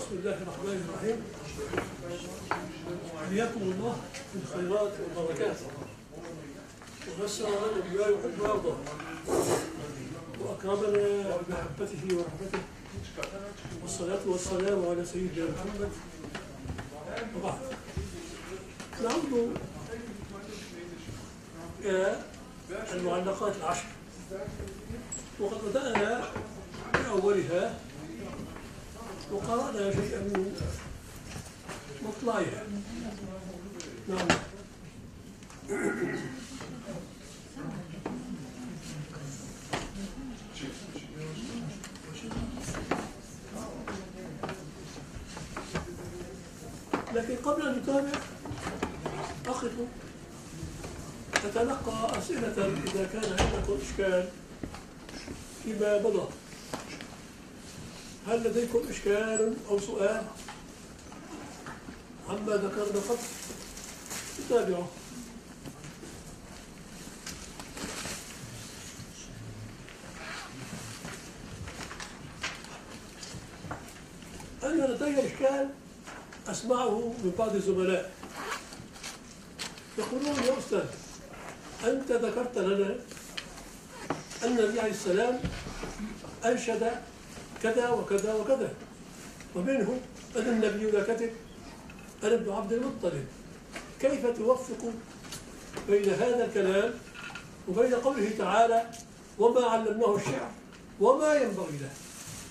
بسم الله الرحمن الرحيم. حياكم الله في الخيرات والبركات، ونسأل الله بما يحب ويرضى، وأكرمنا بمحبته ورحمته، والصلاة والسلام على سيدنا محمد. وبعد نعود إلى المعلقات العشر، وقد بدأنا بأولها وقرأنا شيئا من مطلعها. نعم. لكن قبل أن نتابع أقف أتلقى أسئلة إذا كان عندكم إشكال فيما مضى. هل لديكم إشكال أو سؤال عما ذكرنا قبل؟ تتابعوا. أنا لدي إشكال أسمعه من بعض الزملاء يقولون: يا أستاذ، أنت ذكرت لنا أن النبي عليه السلام أنشد كذا وكذا وكذا، ومنه أن النبي لا كذب، أنا ابن عبد المطلب. كيف توفق بين هذا الكلام وبين قوله تعالى: وما علمناه الشعر وما ينبغي له؟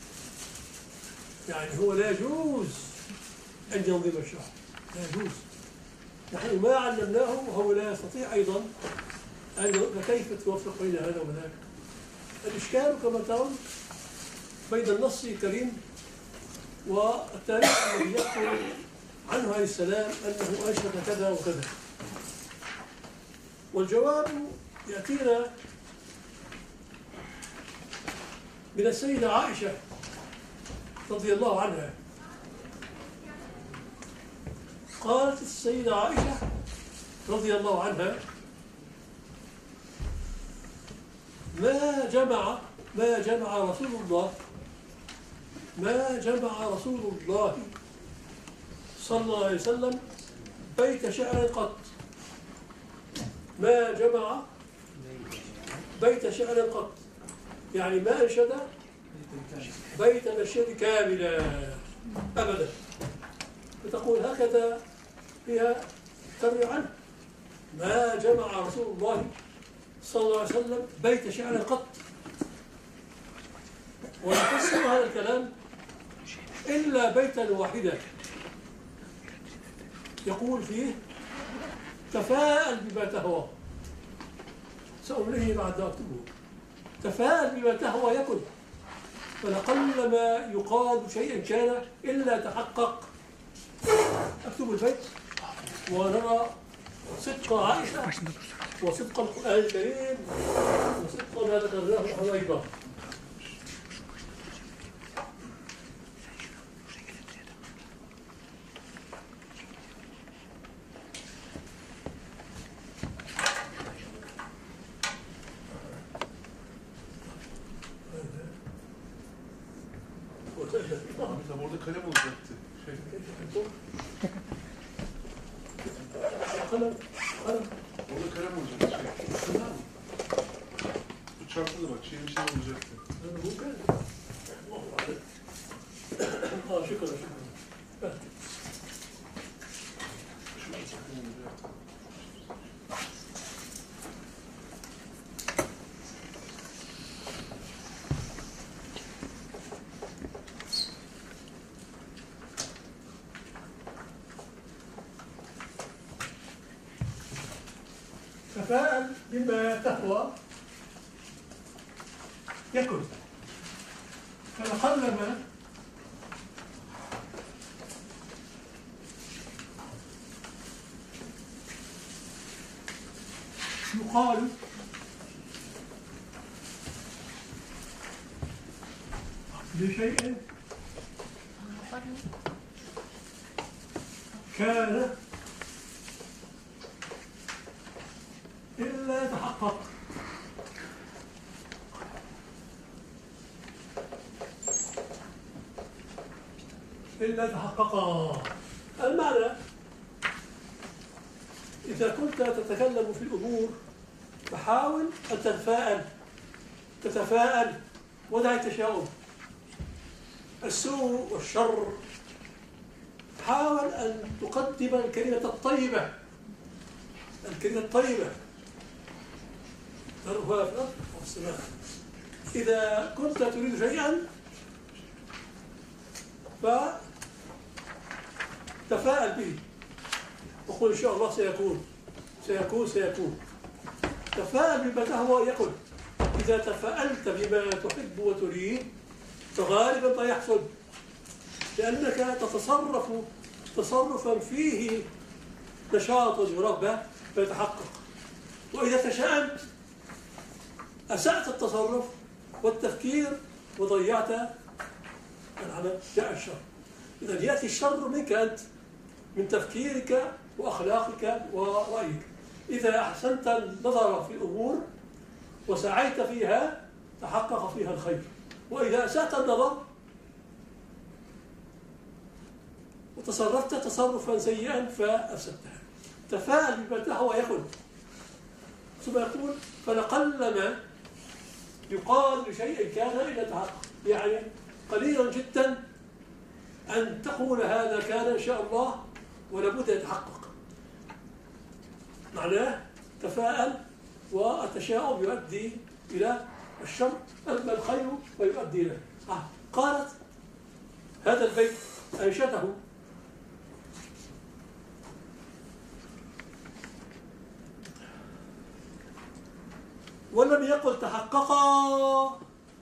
يعني هو لا يجوز أن ينظم الشعر، لا يجوز. نحن ما علمناه وهو لا يستطيع أيضا أن. فكيف توفق بين هذا وذاك؟ الإشكال كما ترون بين النص الكريم والتاريخ الذي يذكر عنه عليه السلام أنه أنشد كذا وكذا. والجواب يأتينا من السيدة عائشة رضي الله عنها. قالت السيدة عائشة رضي الله عنها: ما جمع رسول الله صلى الله عليه وسلم بيت شعر قط. ما جمع بيت شعر قط، يعني ما أنشد بيت نشيد كاملا أبدا. فتقول هكذا فيها تروي عنه: ما جمع رسول الله صلى الله عليه وسلم بيت شعر قط. ويفسر هذا الكلام إلا بيتا واحدا يقول فيه: تفاءل بما تهوى. سأمليه بعد أكتبه. تفاءل بما تهوى يكن، فلقل ما يقال شيئا كان إلا تحقق. أكتب البيت ونرى صدق عائشة وصدق القرآن الكريم وصدق ما ذكرناه حويبة. Orada kalem olacaktı. Kalem. Orada kalem olacaktı. Bu çarpıda bak, şeyin içinde olacaktı. Bu kalem. Şükür. Şurada sakın olacak. تفاءل بما تهوى يكن، فلقلما يقال لشيء كان إلا تحقق. إلا تحققا. المعنى إذا كنت تتكلم في الأمور فحاول أن تتفاءل ودع التشاؤم. السوء والشر حاول أن تقدم الكلمة الطيبة، الكلمة الطيبة ذرها في الأرض والسماء. إذا كنت تريد شيئا فتفاءل به وقل إن شاء الله سيكون سيكون سيكون. تفاءل بما تهوى يكن. إذا تفاءلت بما تحب وتريد فغالبا ما يحصل، لأنك تتصرف تصرفا فيه نشاط ورغبة فيتحقق. وإذا تشاءمت أسأت التصرف والتفكير وضيعت العمل، جاء الشر. إذا يأتي الشر منك أنت، من تفكيرك وأخلاقك ورأيك. إذا أحسنت النظر في الأمور وسعيت فيها تحقق فيها الخير، وإذا أسأت النظر وتصرفت تصرفا سيئا فأفسدتها. تفاءل بما تهوى يكن. ثم يقول فلقلما يقال لشيء كان إلا تحقق، يعني قليلا جدا أن تقول هذا كان إن شاء الله ولابد يتحقق. معناه تفاءل، والتشاؤم يؤدي إلى الشر، أما الخير فيؤدي إليه. قالت هذا البيت أنشده ولم يقل تحققا،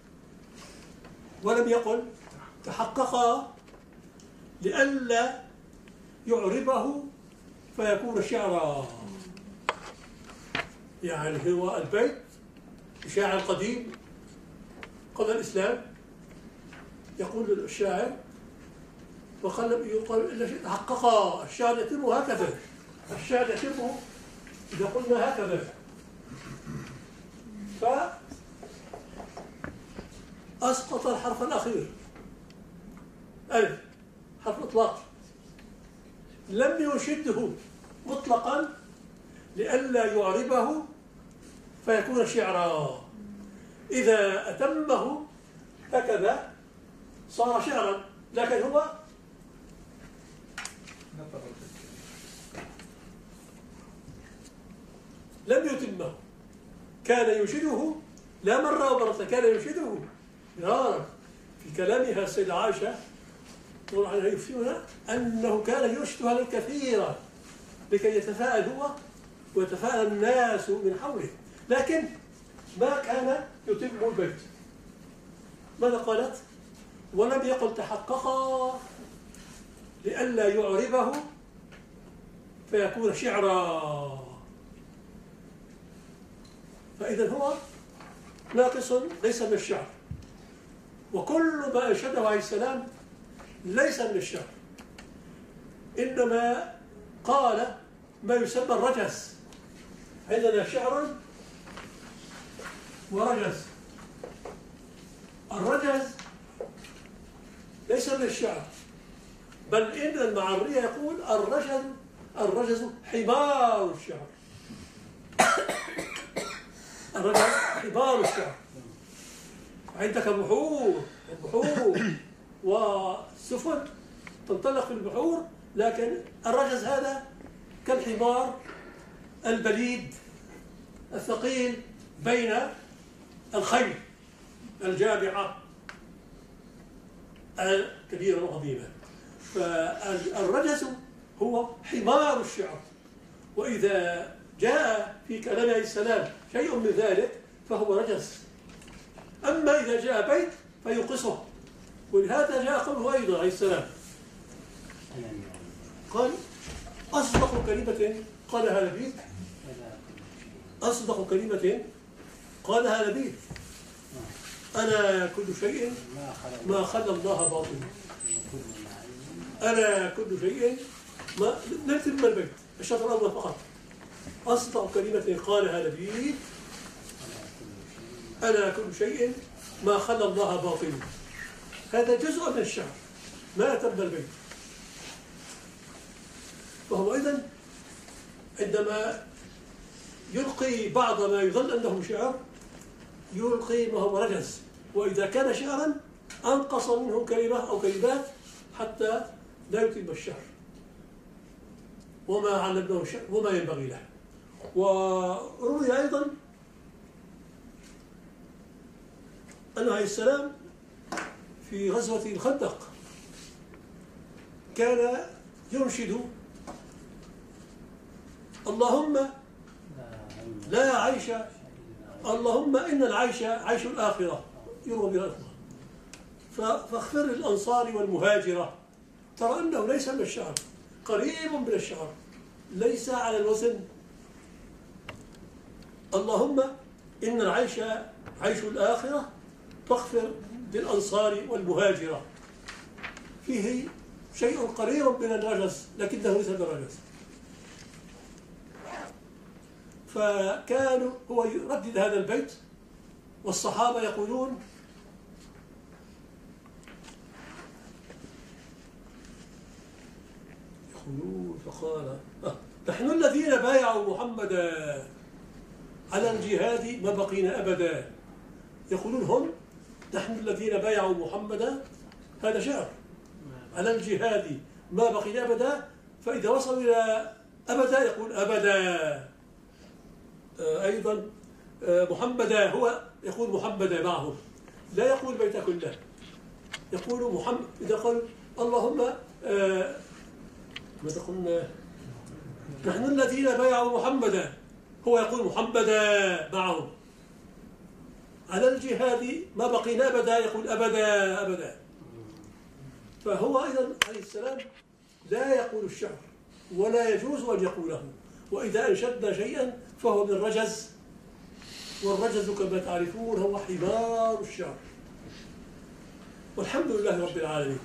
ولم يقل تحققا لئلا يعربه فيكون شعرا. يعني هو البيت شاعر قديم قبل الإسلام، يقول الشاعر يقول إلا شيء تحققا. الشعر يتم هكذا، الشعر يتم إذا قلنا هكذا. فأسقط الحرف الأخير ألف، حرف إطلاق، لم يشده مطلقا لئلا يعربه فيكون شعرا. إذا أتمه هكذا صار شعرا، لكن هو لم يتمه. كان ينشده لا مرة ومرة، كان ينشده مرارا. في كلامها السيدة عائشة طبعا يفتينا أنه كان ينشدها الكثير لكي يتفاءل هو ويتفاءل الناس من حوله، لكن ما كان يتم البيت. ماذا قالت؟ ولم يقل تحققا لئلا يعربه فيكون شعرا. فإذا هو ناقص ليس من الشعر، وكل ما أنشده عليه السلام ليس من الشعر، إنما قال ما يسمى الرجز. عندنا شعر ورجز. الرجز ليس من الشعر، بل إن المعرية يقول الرجز حمار الشعر. الرجز حمار الشعر. عندك بحور وسفن تنطلق في البحور، لكن الرجز هذا كالحمار البليد الثقيل بين الخيل الجامعة الكبيرة العظيمة. فالرجز هو حمار الشعر، وإذا جاء في كلام عليه السلام شيء من ذلك فهو رجز. أما إذا جاء بيت فينقصه، ولهذا جاء قوله أيضا عليه السلام قال أصدق كلمة قالها لبيد، أصدق كلمة قالها لبيد أنا كل شيء ما خلى الله باطل. أنا كل شيء ما نكتب البيت الشطر الأول فقط. أصدق كلمة قالها لبيد أنا كل شيء ما خلى الله باطل. هذا جزء من الشعر، ما أتم البيت. فهو إذن عندما يلقي بعض ما يظن أنه شعر يلقي ما هو رجز، وإذا كان شعرا أنقص منه كلمة أو كلمات حتى لا يتم الشعر وما علمناه الشعر وما ينبغي له. وروي أيضا أنه عليه السلام في غزوة الخندق كان ينشد اللهم لا عيش، اللهم إن العيش عيش الآخرة يروى بها الأخبار، فاغفر للأنصار والمهاجرة. ترى أنه ليس من الشعر، قريب من الشعر، ليس على الوزن. اللهم إن العيش عيش الآخرة فاغفر للأنصار والمهاجرة. فيه شيء قريب من الرجز لكنه ليس بالرجز. فكانوا هو يردد هذا البيت والصحابة يقولون فقال نحن الذين بايعوا محمدا على الجهاد ما بقينا أبدا. يقولون هم نحن الذين بايعوا محمدا، هذا شعر، على الجهاد ما بقينا أبدا، فإذا وصلوا إلى أبدا يقول أبدا. أيضا محمدا هو يقول محمدا معهم، لا يقول البيت كله، يقول محمد. إذا قال اللهم ماذا قلنا نحن الذين بايعوا محمدا، هو يقول محمدا معهم. على الجهاد ما بقينا أبدا يقول أبدا أبدا. فهو أيضا عليه السلام لا يقول الشعر ولا يجوز أن يقوله، وإذا أنشدنا شيئا فهو من الرجز، والرجز كما تعرفون هو حمار الشعر. والحمد لله رب العالمين.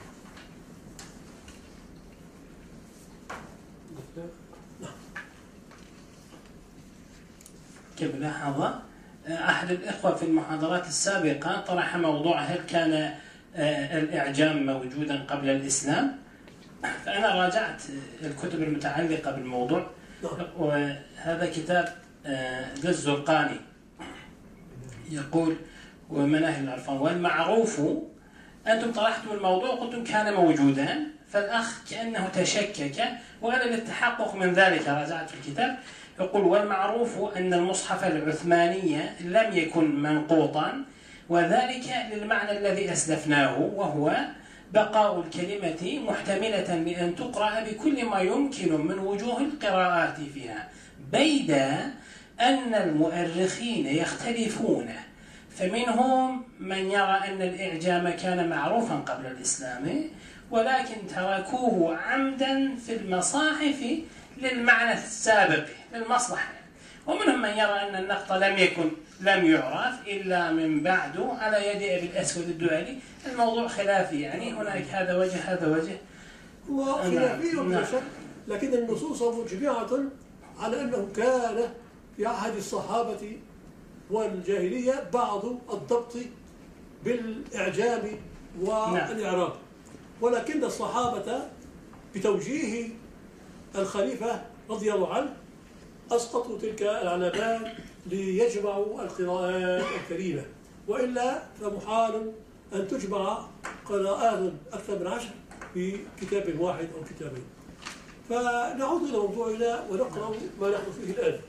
كملاحظة أحد الإخوة في المحاضرات السابقة طرح موضوع هل كان الإعجام موجودا قبل الإسلام؟ فأنا راجعت الكتب المتعلقة بالموضوع، وهذا كتاب للزرقاني يقول ومناهل العرفان والمعروف. أنتم طرحتم الموضوع وقلتم كان موجودا، فالأخ كأنه تشكك، وأنا للتحقق من ذلك راجعت في الكتاب. يقول والمعروف أن المصحف العثماني لم يكن منقوطا، وذلك للمعنى الذي أسلفناه، وهو بقاء الكلمة محتملة لأن تقرأ بكل ما يمكن من وجوه القراءات فيها، بيد أن المؤرخين يختلفون، فمنهم من يرى أن الإعجام كان معروفا قبل الإسلام ولكن تركوه عمدا في المصاحف للمعنى السابق للمصلحة، ومنهم من يرى أن النقط لم يعرف إلا من بعد على يد أبي الأسود الدؤلي. الموضوع خلافي، يعني هناك هذا وجه هذا وجه وخلافي بلا شك، لكن النصوص مجمعة على أنه كان في عهد الصحابة والجاهلية بعض الضبط بالإعجام والإعراب، ولكن الصحابة بتوجيه الخليفة رضي الله عنه أسقطوا تلك العلامات ليجمعوا القراءات الكريمة، وإلا فمحال أن تجمع قراءات أكثر من 10 في كتاب واحد أو كتابين. فنعود إلى موضوعنا ونقرأ ما نحن فيه الآن.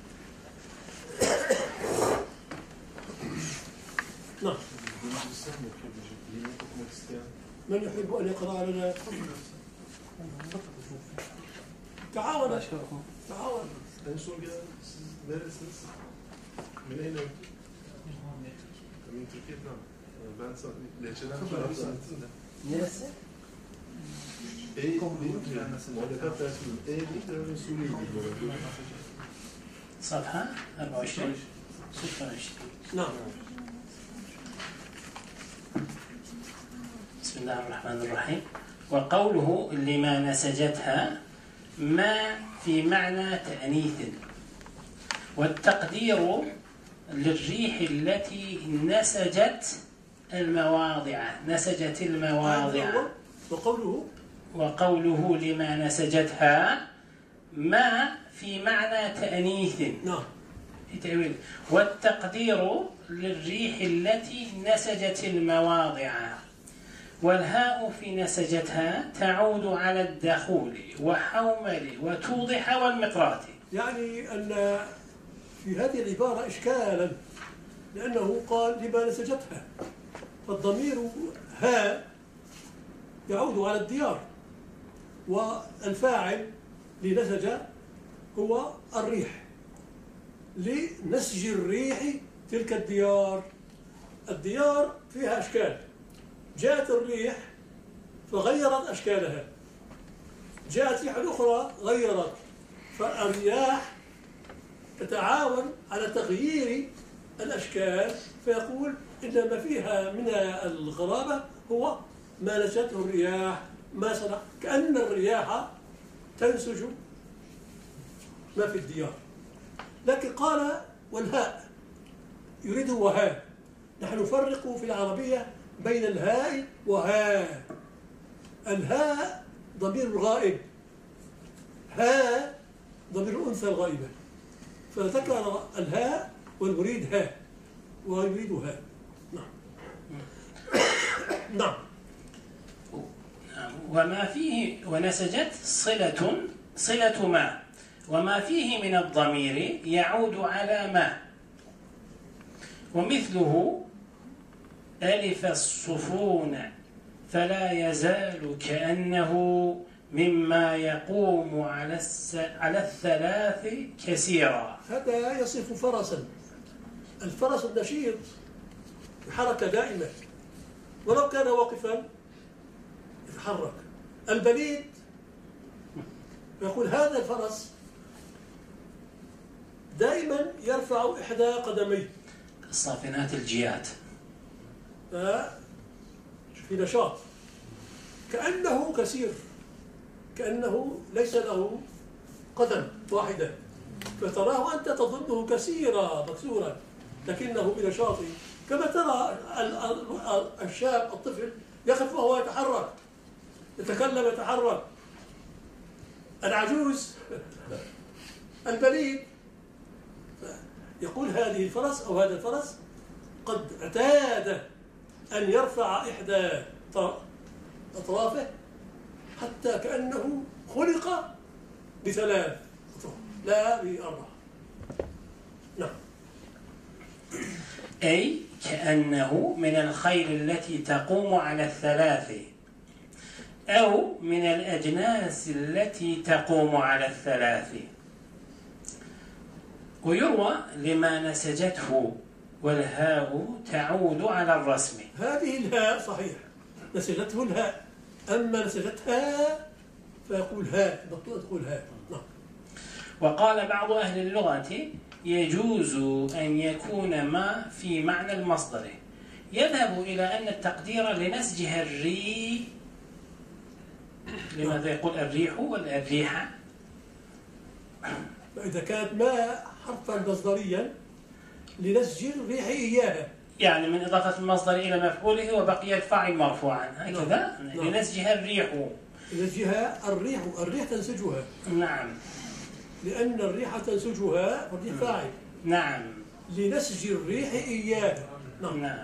نعم. من يحب أن يقرأ لنا؟ تعاون. تعاون. En son gelen siz neresiniz? Miney'le Min Türkiye'den. Ben sana Leçe'den taraftan ettim de. Neresi? Muhalefet dersinin Eğitim ve Suriye'yi صفحة 24 26. نعم. بسم الله الرحمن الرحيم. وقوله لما نسجتها ما في معنى تأنيث، والتقدير للريح التي نسجت المواضع. وقوله لما نسجتها ما في معنى تأنيث. نعم. تأويل. والتقدير للريح التي نسجت المواضع، والهاء في نسجتها تعود على الدخول وحومل وتوضح والمقرات. يعني أن في هذه العبارة إشكالا، لأنه قال لما نسجتها، فالضمير ها يعود على الديار، والفاعل لنسج هو الريح، لنسج الريح تلك الديار. الديار فيها أشكال، جاءت الريح فغيرت أشكالها، جاءت ريح أخرى غيرت، فالرياح تتعاون على تغيير الأشكال، فيقول إن ما فيها من الغرابة هو ما نسجته الرياح، ما صنع، كأن الرياح تنسج ما في الديار. لكن قال والهاء يريد وهاء. نحن نفرق في العربية بين الهاء وهاء. الهاء ضمير الغائب، هاء ضمير الأنثى الغائبة، فذكر الهاء والمريد هاء ويريد هاء. نعم. نعم. وما فيه ونسجت صلة ما، وما فيه من الضمير يعود على ما، ومثله ألف الصفون فلا يزال كأنه مما يقوم على الثلاث كثيرا. هذا يصف فرسا. الفرس النشيط بحركة دائمة، ولو كان واقفا يتحرك. البليد يقول هذا الفرس دائما يرفع إحدى قدميه، الصافنات الجيات، في نشاط، كأنه كثير، كأنه ليس له قدم واحدة، فتراه أنت تظنه كثيرا مكسورا لكنه بنشاط، كما ترى الشاب الطفل يقف وهو يتحرك، يتكلم يتحرك. العجوز البليد يقول هذه الفرس أو هذا الفرس قد اعتاد أن يرفع إحدى أطرافه حتى كأنه خلق بثلاث أطراف لا بأربعة. نعم. أي كأنه من الخيل التي تقوم على الثلاث، أو من الأجناس التي تقوم على الثلاث. ويروى لما نسجته، والهاء تعود على الرسم. هذه الهاء صحيح، نسجته الهاء، أما نسجتها فيقول هاء، مقطوع تقول هاء. نعم. وقال بعض أهل اللغة يجوز أن يكون ما في معنى المصدر، يذهب إلى أن التقدير لنسجها لماذا يقول الريح ولا الريحة؟ فإذا كانت ما حرفا مصدريا لنسج الريح إياها، يعني من إضافة المصدر إلى مفعوله وبقي الفاعل مرفوعا، هكذا. نعم. لنسجها الريح، لنسجها الريح تنسجها. نعم. لأن الريح تنسجها والريح فاعل. نعم. لنسج الريح إياها. نعم. نعم.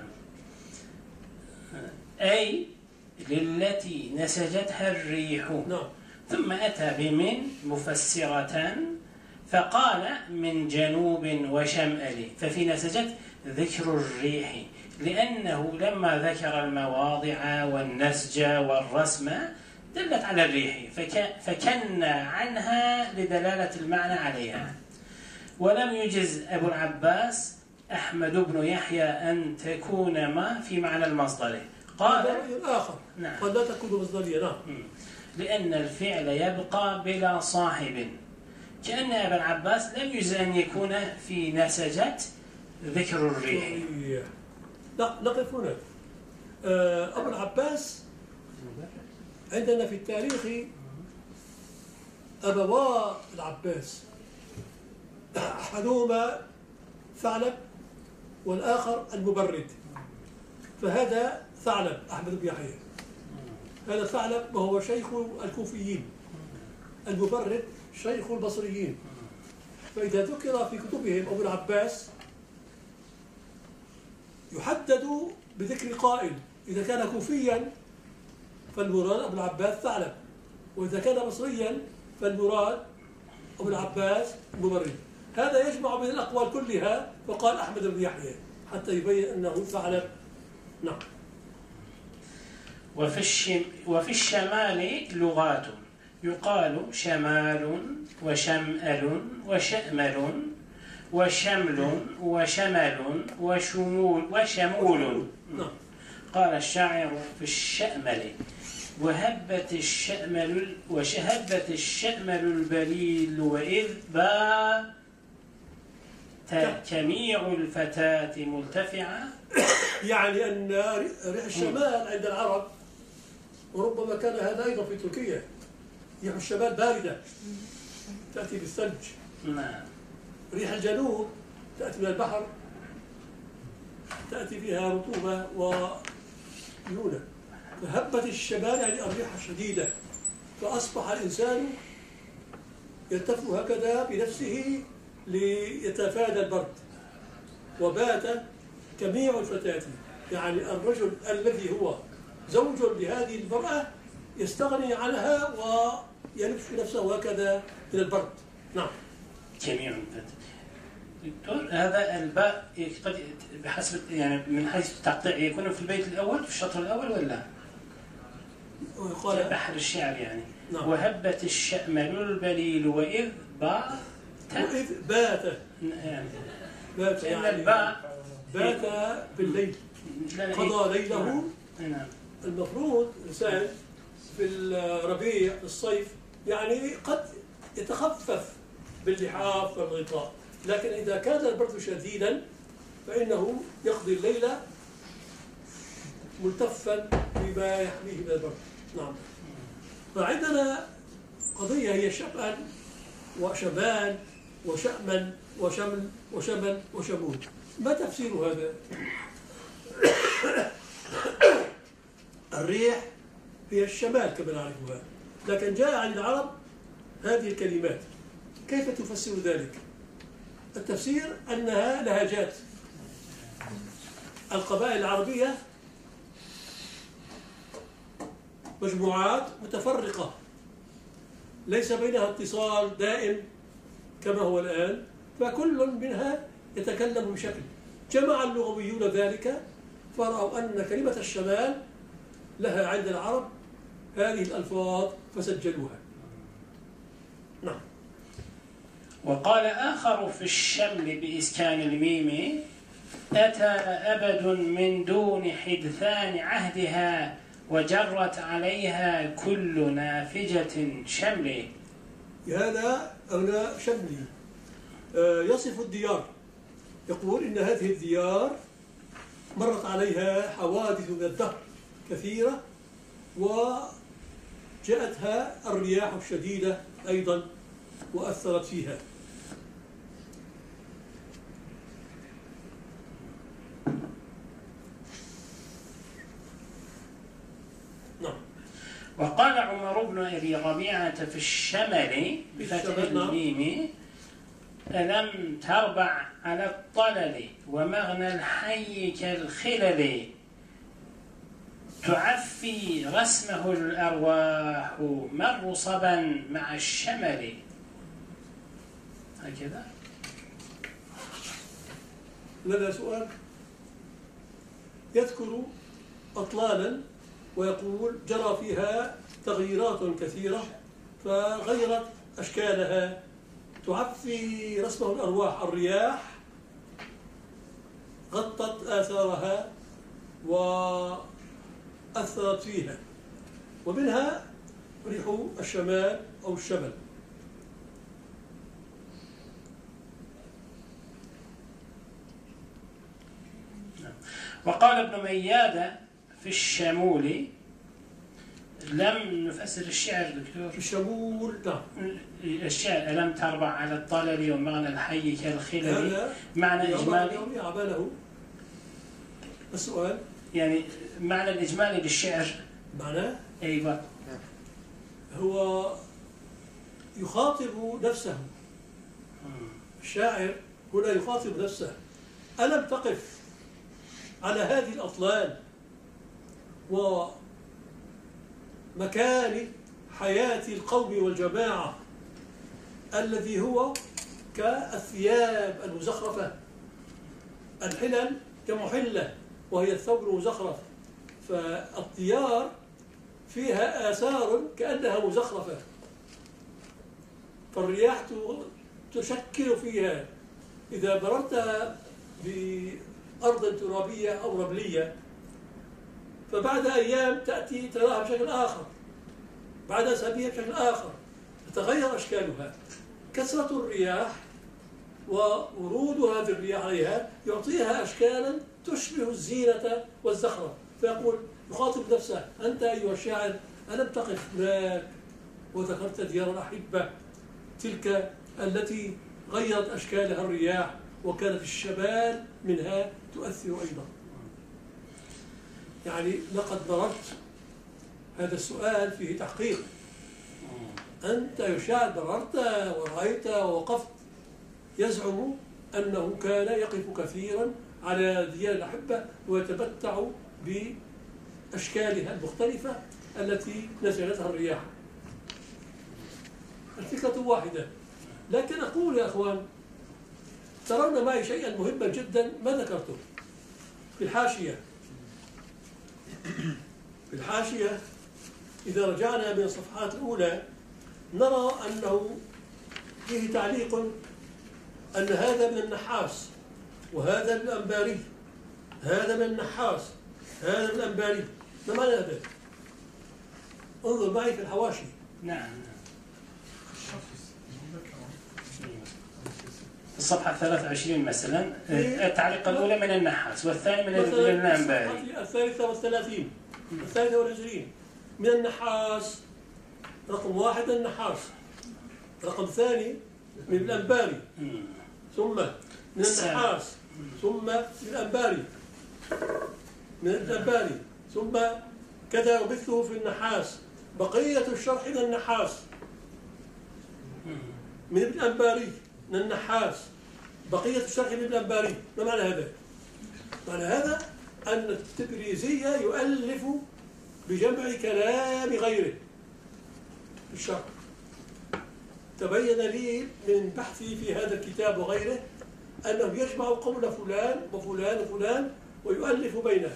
أي للتي نسجتها الريح. نعم. ثم أتى بمن مفسرة فقال من جنوب وشمال، ففي نسجت ذكر الريح، لأنه لما ذكر المواضع والنسج والرسم دلت على الريح، فكن عنها لدلالة المعنى عليها. ولم يجز أبو العباس أحمد بن يحيى أن تكون ما في معنى المصدر، قال آخر. نعم. قد لا تكون مصدرية. نعم. لأن الفعل يبقى بلا صاحب، كأن أبا العباس لم يجز أن يكون في نسجت ذكر الريح. لا، نقف هنا. أبو العباس عندنا في التاريخ أبوا العباس، أحدهما ثعلب والآخر المبرد، فهذا ثعلب أحمد بن يحيى، هذا ثعلب وهو شيخ الكوفيين، المبرد شيخ البصريين. فإذا ذكر في كتبهم أبو العباس يحدد بذكر قائل، إذا كان كوفيا فالمراد أبو العباس ثعلب، وإذا كان بصريا فالمراد أبو العباس المبرد. هذا يجمع بين الأقوال كلها، فقال أحمد بن يحيى حتى يبين أنه ثعلب. نعم. وفي الشمال لغات، يقال شمال وشمأل وشأمل وشمل وشمل وشمول. نعم. قال الشاعر في الشأمل وهبت الشأمل البليل وإذ بات جميع الفتاة مرتفعة. يعني أن ريح الشمال عند العرب، وربما كان هذا أيضا في تركيا، ريح الشمال باردة تأتي بالثلج. نعم. ريح الجنوب تأتي من البحر، تأتي فيها رطوبة وليونة. فهبت الشمال يعني الريح الشديدة، فأصبح الإنسان يلتف هكذا بنفسه ليتفادى البرد. وبات جميع الفتاة، يعني الرجل الذي هو زوج لهذه المرأة يستغني عنها ويلف نفسه هكذا من البرد. نعم. جميع الفتاة. دكتور، هذا الباء قد بحسب يعني من حيث التقطيع يكون في البيت الأول في الشطر الأول ولا؟ ويقال بحر الشعر يعني. نعم. وهبت الشأمل البليل وإذ بات يعني بات يعني الباء بات بالليل، قضى ليله. نعم. المفروض الإنسان في الربيع في الصيف يعني قد يتخفف باللحاف والغطاء، لكن إذا كان البرد شديدا فإنه يقضي الليل ملتفا بما يحميه من البرد. نعم. فعندنا قضية هي شمال وشمال وشأمل وشمل وشمل وشمول. ما تفسير هذا؟ الريح هي الشمال كما نعرفها، لكن جاء عن العرب هذه الكلمات، كيف تفسر ذلك؟ التفسير أنها لهجات. القبائل العربية مجموعات متفرقة ليس بينها اتصال دائم كما هو الآن، فكل منها يتكلم بشكل. جمع اللغويون ذلك فرأوا أن كلمة الشمال لها عند العرب هذه الألفاظ فسجلوها. نعم. وقال آخر في الشمل بإسكان الميم أتى أبد من دون حدثان عهدها وجرت عليها كل نافجة شمل. هذا هنا شملي يصف الديار، يقول إن هذه الديار مرت عليها حوادث من الدهر كثيرة وجاءتها الرياح الشديدة أيضا وأثرت فيها. نعم. وقال عمر بن أبي ربيعة في الشمل بفتح الميم ألم تربع على الطلل ومغنى الحي كالخلل تعفي رسمه الأرواح مر صبا مع الشمل. هكذا. لنا سؤال. يذكر أطلالا ويقول جرى فيها تغييرات كثيرة فغيرت أشكالها، تعفي رسمه الأرواح، الرياح غطت آثارها وأثرت فيها، ومنها ريح الشمال أو الشمل. وقال ابن ميادة في الشمول لم نفسر الشعر دكتور. الشمول نعم. الشعر ألم تربع على الطلل ومغنى الحي كالخلل معنى إجمالي. يعباله السؤال يعني معنى الإجمالي للشعر معناه أيوة. هو يخاطب نفسه. الشاعر هنا يخاطب نفسه: ألم تقف على هذه الأطلال ومكان حياة القوم والجماعة الذي هو كالثياب المزخرفة؟ الحلل جمع حلة وهي الثوب المزخرف، فالديار فيها آثار كأنها مزخرفة، فالرياح تشكل فيها. إذا مررت بأرض ترابية أو رملية فبعد أيام تأتي تراها بشكل آخر، بعد أسابيع بشكل آخر، تتغير أشكالها. كثرة الرياح وورود هذه الرياح عليها يعطيها أشكالا تشبه الزينة والزخرف. فيقول يخاطب نفسه: أنت أيها الشاعر ألم تقف هناك وذكرت ديار الأحبة تلك التي غيرت أشكالها الرياح وكانت الشمال منها تؤثر أيضا؟ يعني لقد مررت، هذا السؤال فيه تحقيق. أنت يا شاعر مررت ورأيت ووقفت. يزعم أنه كان يقف كثيرا على ديار الأحبة ويتمتع بأشكالها المختلفة التي نزلتها الرياح. الفكرة واحدة، لكن أقول يا أخوان، ترون معي شيئا مهما جدا ما ذكرته في الحاشية. في الحاشية إذا رجعنا من الصفحات الأولى نرى أنه فيه تعليق أن هذا من النحاس وهذا من الأنباري، هذا من النحاس هذا من الأنباري. ما معنى هذا؟ انظر معي في الحواشي. نعم. الصفحة 23 مثلا التعليق الأولى من النحاس والثاني من الأنباري. الثالثة والثلاثين، الثالثة والعشرين من النحاس. رقم واحد النحاس، رقم ثاني من الأنباري، ثم من النحاس، ثم من الأنباري، من الأنباري، ثم كذا ومثله في النحاس. بقية الشرح من النحاس، من الأنباري، من النحاس، بقية الشرح من الأنباري. ما معنى هذا؟ معنى هذا أن التبريزي يؤلف بجمع كلام غيره في الشرح. تبين لي من بحثي في هذا الكتاب وغيره أنه يجمع قول فلان وفلان وفلان ويؤلف بينه،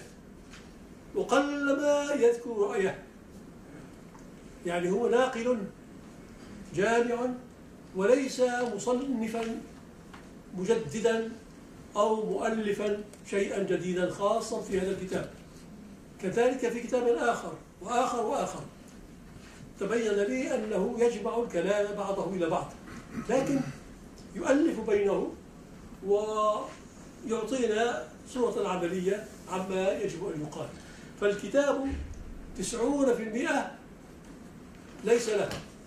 وقلما يذكر رأيه. يعني هو ناقل جامع وليس مصنفا مجددا أو مؤلفا شيئا جديدا خاصا في هذا الكتاب. كذلك في كتاب آخر وآخر وآخر تبين لي أنه يجمع الكلام بعضه إلى بعض، لكن يؤلف بينه ويعطينا صورة عملية عما يجب أن يقال. فالكتاب 90% ليس له،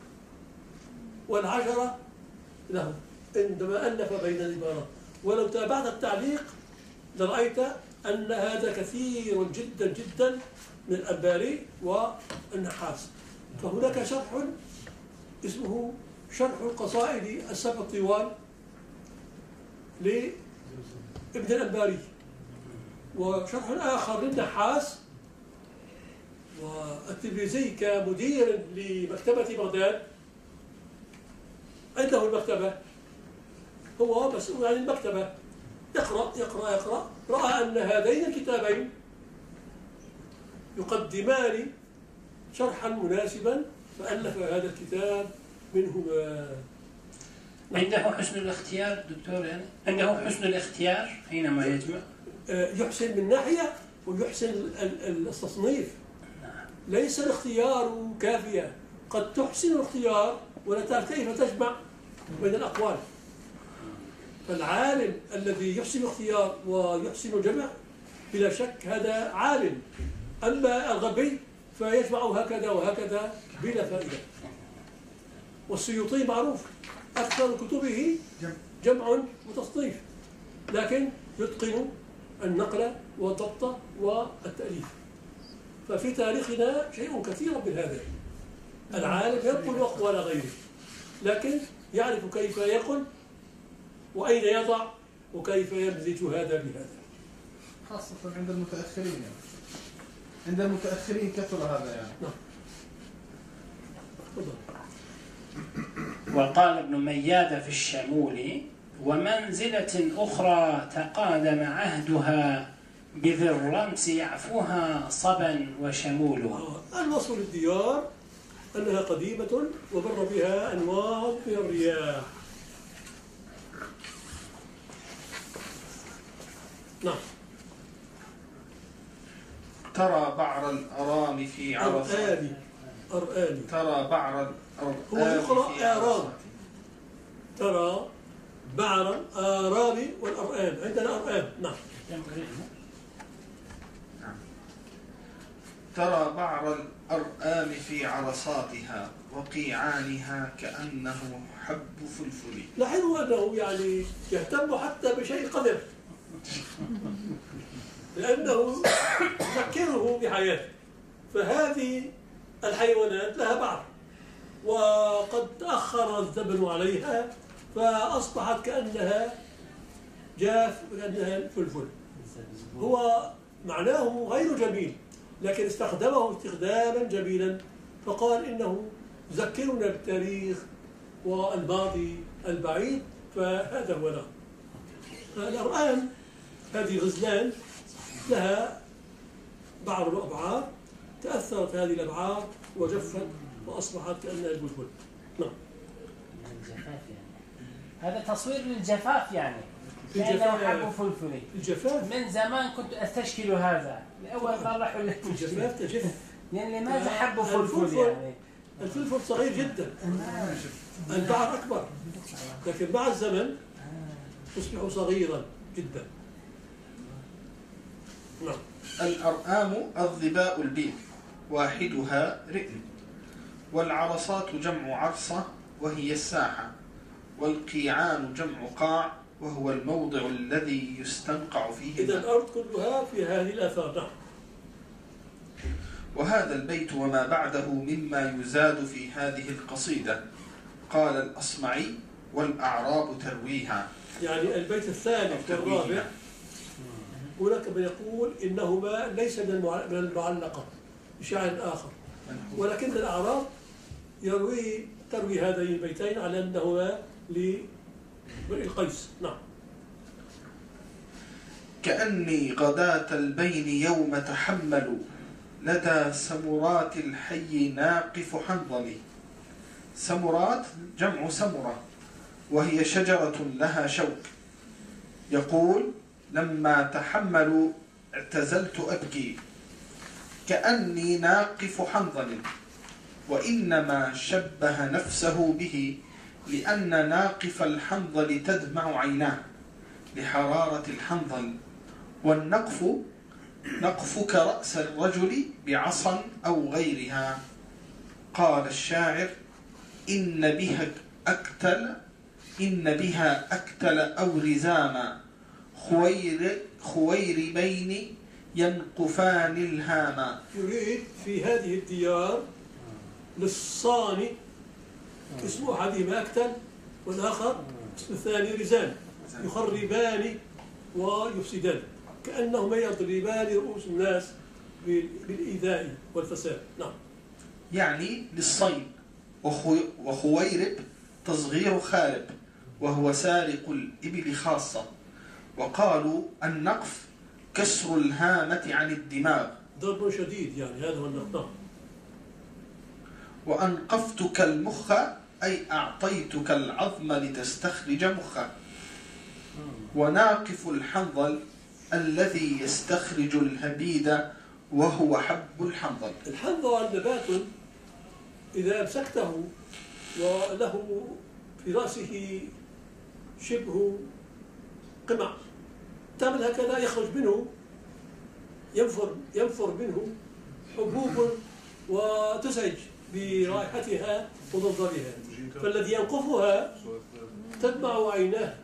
والعشرة له عندما ألف بين العبارات. ولو تابعت التعليق لرأيت أن هذا كثير جدا جدا من الأنباري والنحاس. فهناك شرح اسمه شرح القصائد السبع الطوال لابن الأنباري، وشرح آخر للنحاس. والتبريزي كمدير لمكتبة بغداد عنده المكتبة، هو مسؤول عن المكتبة، يقرأ يقرأ يقرأ، رأى أن هذين الكتابين يقدمان شرحا مناسبا فألف هذا الكتاب منهما. عنده حسن الاختيار دكتور، يعني عنده حسن الاختيار حينما يجمع. يحسن من ناحية ويحسن التصنيف. ليس الاختيار كافيا، قد تحسن الاختيار ولا تعرف كيف تجمع بين الأقوال. فالعالم الذي يحسن الاختيار ويحسن الجمع بلا شك هذا عالم. أما الغبي فيجمع هكذا وهكذا بلا فائدة. والسيوطي معروف أكثر كتبه جمع وتصنيف، لكن يتقن النقل والضبط والتأليف. ففي تاريخنا شيء كثير من هذا. العالم ينقل أقوال غيره، لكن يعرف كيف يقل وأين يضع وكيف يمزج هذا بهذا. خاصة عند المتأخرين يعني. عند المتأخرين كثر هذا يعني. نعم. تفضل. وقال ابن مياد في الشمول: ومنزلة أخرى تقادم عهدها بذي الرمس يعفوها صبا وشمول. الوصف للديار أنها قديمة ومر بها أنواع من الرياح. نعم. ترى بعر الأرام في عرصات. أرآني. ترى بعر هو الأرام يقرأ في آرام. عرصات. ترى بعر الآرام والأرآن. عندنا أرآن. نعم. ترى بعر الأرآم في عرصاتها وقيعانها كأنه حب فلفل. لاحظوا أنه يعني يهتم حتى بشيء قذر، لأنه يذكره بحياته. فهذه الحيوانات لها بعر، وقد تأخر الزمن عليها فأصبحت كأنها جاف، كأنها الفلفل. هو معناه غير جميل، لكن استخدمه استخداما جميلا، فقال إنه يذكرنا بالتاريخ والماضي البعيد، فهذا هو له. الأرآن هذه غزلان لها بعض الأبعار، تأثرت هذه الأبعار وجفت وأصبحت كأنها الفلفل. نعم. الجفاف يعني. هذا تصوير للجفاف يعني. الجفاف. كأنه حب فلفلي. الجفاف. من زمان كنت أستشكل هذا. لأول مرة حلت الجفاف تجف. يعني لماذا حب فلفل يعني؟ الفلفل صغير جدا، البعر أكبر، لكن مع الزمن تصبح صغيرا جدا. نعم. الأرآم الظباء البيض واحدها رئم، والعرصات جمع عرصة وهي الساحة، والقيعان جمع قاع وهو الموضع الذي يستنقع فيه. إذا الأرض كلها في هذه الآثار. نعم. وهذا البيت وما بعده مما يزاد في هذه القصيدة. قال الأصمعي: والأعراب ترويها. يعني البيت الثالث والرابع هناك من يقول إنهما ليس من المعلقة بشعر آخر، ولكن الأعراب تروي هذين البيتين على أنهما للقيس. نعم. كأني غداة البين يوم تحمل لدى سمرات الحي ناقف حنظلي. سمرات جمع سمرة، وهي شجرة لها شوك. يقول: لما تحملوا اعتزلت أبكي كأني ناقف حنظل، وإنما شبه نفسه به لأن ناقف الحنظل تدمع عيناه لحرارة الحنظل، والنقف نقفك رأس الرجل بعصا أو غيرها. قال الشاعر: إن بها أكتل أو رزاما خويربين ينقفان الهاما. يريد في هذه الديار للصاني اسم أحدهما أكتل والآخر اسم الثاني رزان، يخربان ويفسدان، كأنهما يضربان رؤوس الناس بالإيذاء والفساد. نعم. يعني للصيد. وخويرب تصغير خارب، وهو سارق الإبل خاصة. وقالوا النقف كسر الهامة عن الدماغ، ضرب شديد، يعني هذا هو النقطة. وأنقفتك المخ أي أعطيتك العظم لتستخرج مخه. وناقف الحنظل الذي يستخرج الهبيد وهو حب الحنظل. الحنظل نبات إذا أمسكته وله في رأسه شبه قمع، تعمل هكذا يخرج منه، ينفر منه حبوب وتزعج برائحتها ومنظرها، فالذي ينقفها تدمع عيناه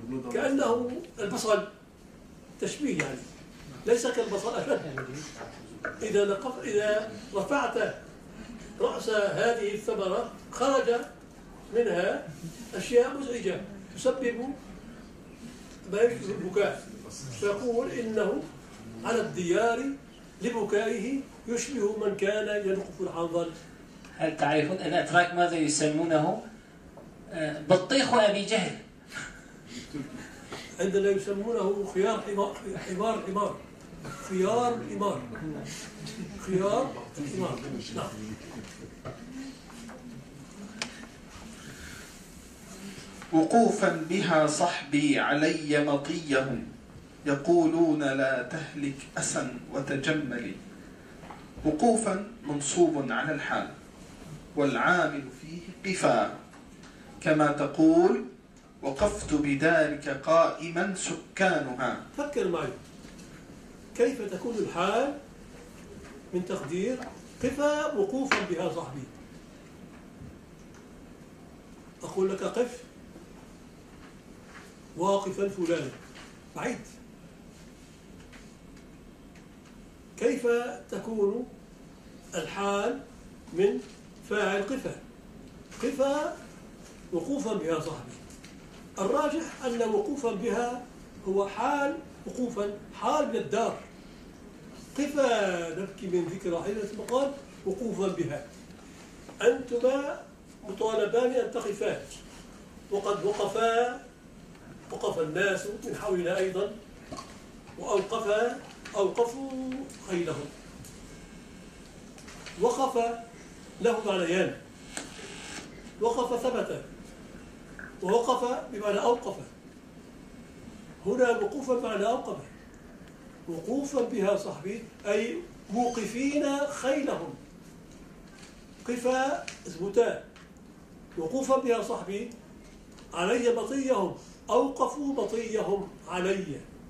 كأنه البصل، تشبيه يعني، ليس كالبصل أشد. إذا رفعت رأس هذه الثمرة خرج منها أشياء مزعجة تسبب ما يشبه البكاء، فيقول إنه على الديار لبكائه يشبه من كان ينقف الحنظل. هل تعرفون الأتراك ماذا يسمونه؟ بطيخ أبي جهل. عندنا يسمونه خيار حمار، خيار حمار. نعم. وقوفا بها صحبي علي مطيهم يقولون لا تهلك أسا وتجملي. وقوفا منصوب على الحال والعامل فيه قفا، كما تقول وقفت بدارك قائما سكانها. فكر معي كيف تكون الحال من تقدير قفا وقوفا بها صحبي. أقول لك قف واقفا فلان بعيد، كيف تكون الحال من فاعل قفا وقوفا بها صحبي؟ الراجح أن وقوفا بها هو حال وقوفا، حال من الدار. قفا نبكي من ذكر حين قال وقوفا بها. أنتما مطالبان أن تقفا، وقد وقف الناس من حولنا أيضا أوقفوا خيلهم. وقف له معنيان، وقف ثبت، ووقف بمعنى أوقف. هنا وقوفا بمعنى أوقف، وقوفا بها صحبي أي موقفين خيلهم. قفا اثبتا، وقوفا بها صحبي علي مطيهم، أوقفوا مطيهم علي.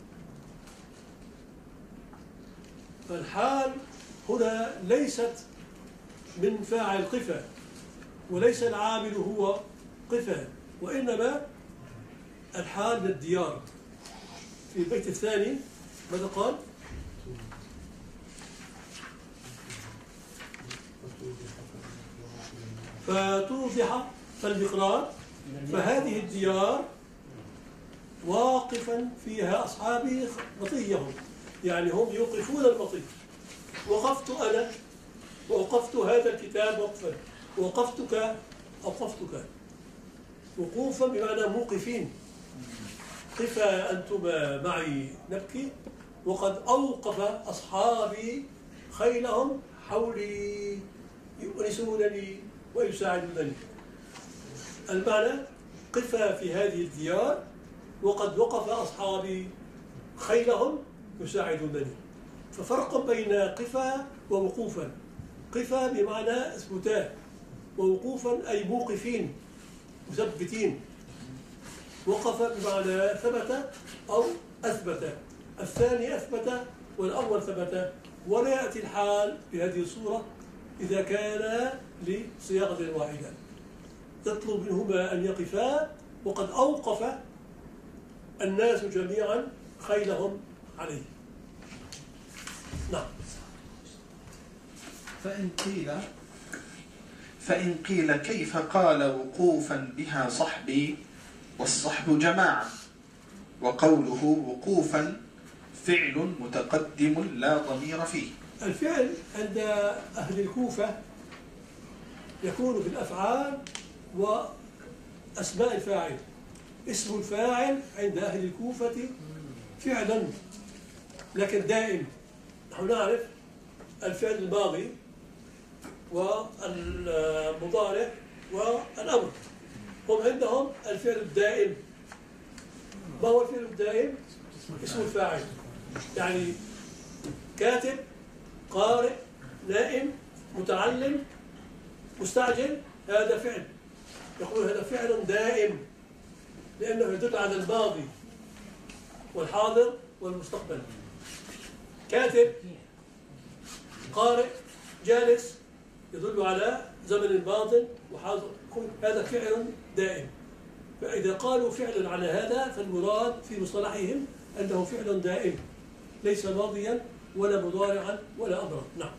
فالحال هنا ليست من فاعل قفا، وليس العامل هو قفا، وإنما الحال من الديار. في البيت الثاني ماذا قال؟ فتوضح فالمقرار فهذه الديار واقفا فيها أصحابي مطيهم، يعني هم يوقفون المطي. وقفت أنا ووقفت هذا الكتاب وقفا، ووقفتك أوقفتك. وقوفا بمعنى موقفين. قفا أنتما معي نبكي، وقد أوقف أصحابي خيلهم حولي يؤنسونني ويساعدونني. المعنى قفا في هذه الديار وقد وقف أصحابي خيلهم يساعدونني. ففرق بين قفا ووقوفا. قفا بمعنى اثبتا، ووقوفا أي موقفين مثبتين. وقف بمعنى ثبت أو أثبت، الثاني أثبت والأول ثبت. ولا يأتي الحال بهذه الصورة إذا كان لصياغة واحدة. تطلب منهما أن يقفا وقد أوقف الناس جميعا خيلهم عليه. نعم. فإن قيل كيف قال وقوفا بها صحبي والصحب جماعة، وقوله وقوفا فعل متقدم لا ضمير فيه. الفعل عند أهل الكوفة يكون في الأفعال وأسماء الفاعل. اسم الفاعل عند أهل الكوفة فعلا لكن دائم. نحن نعرف الفعل الماضي والمضارع والأمر، هم عندهم الفعل الدائم. ما هو الفعل الدائم؟ اسم الفاعل، يعني كاتب، قارئ، نائم، متعلم، مستعجل، هذا فعل. يقول هذا فعل دائم لأنه يدل على الماضي والحاضر والمستقبل. كاتب، قارئ، جالس يدل على زمن الماضي وحاضر، هذا فعل دائم. فإذا قالوا فعلا على هذا فالمراد في مصطلحهم أنه فعل دائم، ليس ماضيا ولا مضارعا ولا أمرا. نعم.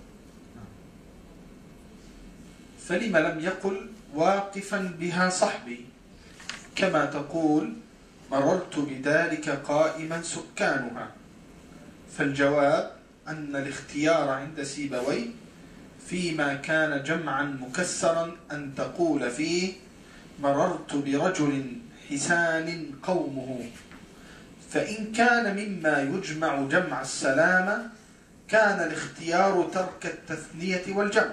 فلم لم يقل واقفا بها صحبي كما تقول مررت بذلك قائما سكانها؟ فالجواب أن الاختيار عند سيبويه فيما كان جمعا مكسرا أن تقول فيه مررت برجل حسان قومه، فإن كان مما يجمع جمع السلامة كان الاختيار ترك التثنية والجمع،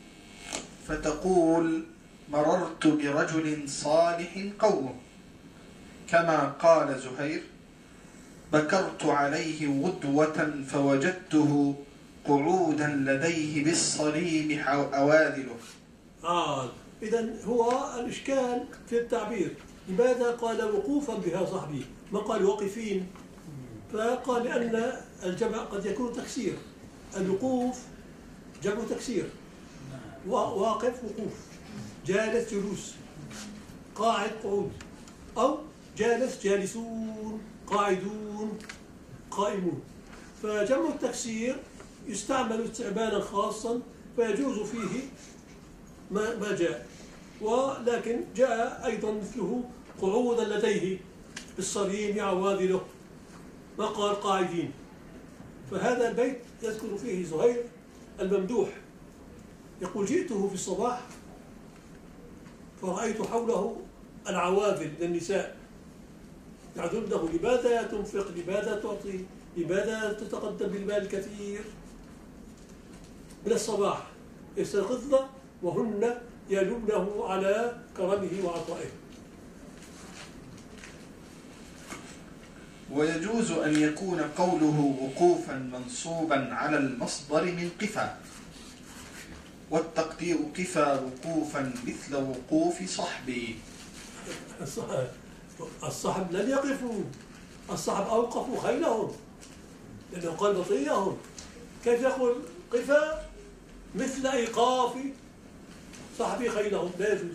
فتقول مررت برجل صالح قومه، كما قال زهير بكرت عليه غدوة فوجدته قعودا لديه بالصليم أواذله. إذن هو الإشكال في التعبير، لماذا قال وقوفا بها صحبي ما قال واقفين؟ فقال لأن الجمع قد يكون تكسير، الوقوف جمع تكسير، واقف وقوف، جالس جلوس، قاعد قعود، أو جالس جالسون، قاعدون قائمون. فجمع التكسير يستعمل استعمالا خاصا فيجوز فيه ما جاء، ولكن جاء أيضا مثله قعودا لديه بالصليم عواذله، ما قال قاعدين. فهذا البيت يذكر فيه زهير الممدوح، يقول جئته في الصباح فرأيت حوله العواذل للنساء يعذبنه لماذا تنفق، لماذا تعطي، لماذا تتقدم بالمال الكثير. من الصباح يستيقظن وهن يلومنه على كرمه وعطائه. ويجوز أن يكون قوله وقوفا منصوبا على المصدر من قفا، والتقدير قفا وقوفا مثل وقوف صحبي. الصحب لم يقفوا، الصحب أوقفوا خيلهم لأنه قال بطيئهم، كيف يقول قفا مثل إيقاف صحبي خيلهم؟ لا يجوز.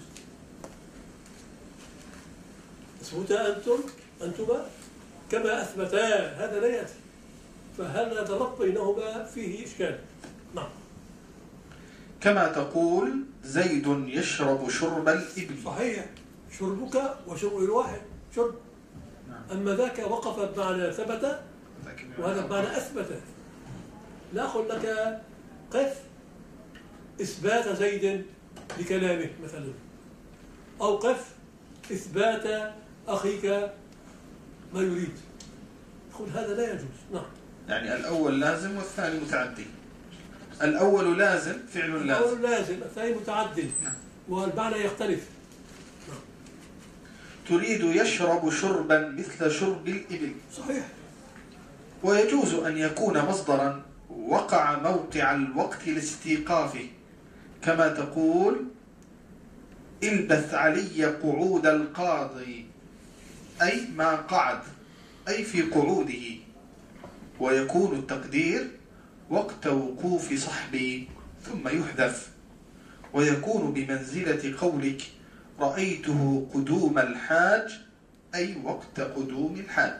اثبتا أنتما كما أثبتا، هذا لا يأتي، فهل هذا الربط بينهما فيه إشكال. نعم. كما تقول زيد يشرب شرب الإبل. صحيح، شربك وشرب الواحد شرب. أما ذاك وقف بمعنى ثبت، وهذا بمعنى أثبت. لا أقول لك قف إثبات زيد لكلامه مثلا، أو قف إثبات أخيك ما يريد، قل هذا لا يجوز. نعم. يعني الأول لازم والثاني متعدي. الأول لازم فعل لازم، الأول لازم، الثاني متعدي. نعم. والمعنى يختلف. نعم. تريد يشرب شربا مثل شرب الإبل. صحيح. ويجوز أن يكون مصدرا وقع موقع الوقت لاستيقافه، كما تقول البث علي قعود القاضي، أي ما قعد، أي في قعوده. ويكون التقدير وقت وقوف صحبي ثم يحذف، ويكون بمنزلة قولك رأيته قدوم الحاج، أي وقت قدوم الحاج.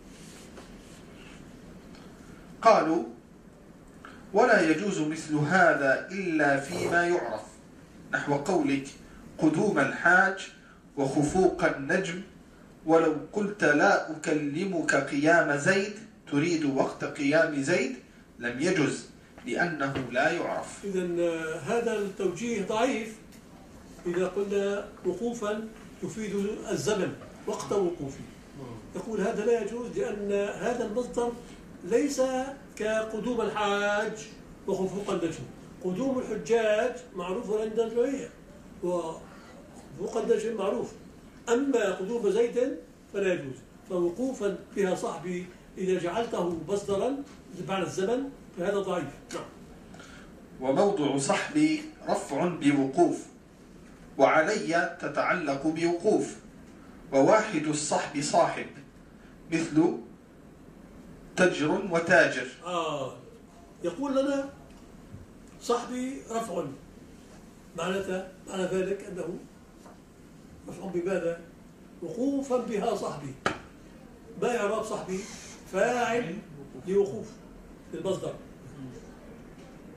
قالوا ولا يجوز مثل هذا إلا فيما يعرف، نحو قولك قدوم الحاج وخفوق النجم، ولو قلت لا أكلمك قيام زيد تريد وقت قيام زيد لم يجز لأنه لا يعرف. إذن هذا التوجيه ضعيف. إذا قلنا وقوفا تفيد الزمن وقت وقوفه، يقول هذا لا يجوز لأن هذا المصدر ليس كقدوم الحاج وخفوق النجم. قدوم الحجاج معروف عند الجميع وخفوق النجم معروف، أما قدوم زيد فلا يجوز. فوقوفا بها صحبي إذا جعلته مصدرا بمعنى الزمن فهذا ضعيف. نعم. وموضع صحبي رفع بوقوف، وعلي تتعلق بوقوف، وواحد الصحب صاحب مثل تجر وتاجر. يقول لنا صحبي رفع، معنى ذلك أنه رفع بماذا؟ وقوفا بها صحبي. ما إعراب صحبي؟ فاعل لوقوف المصدر،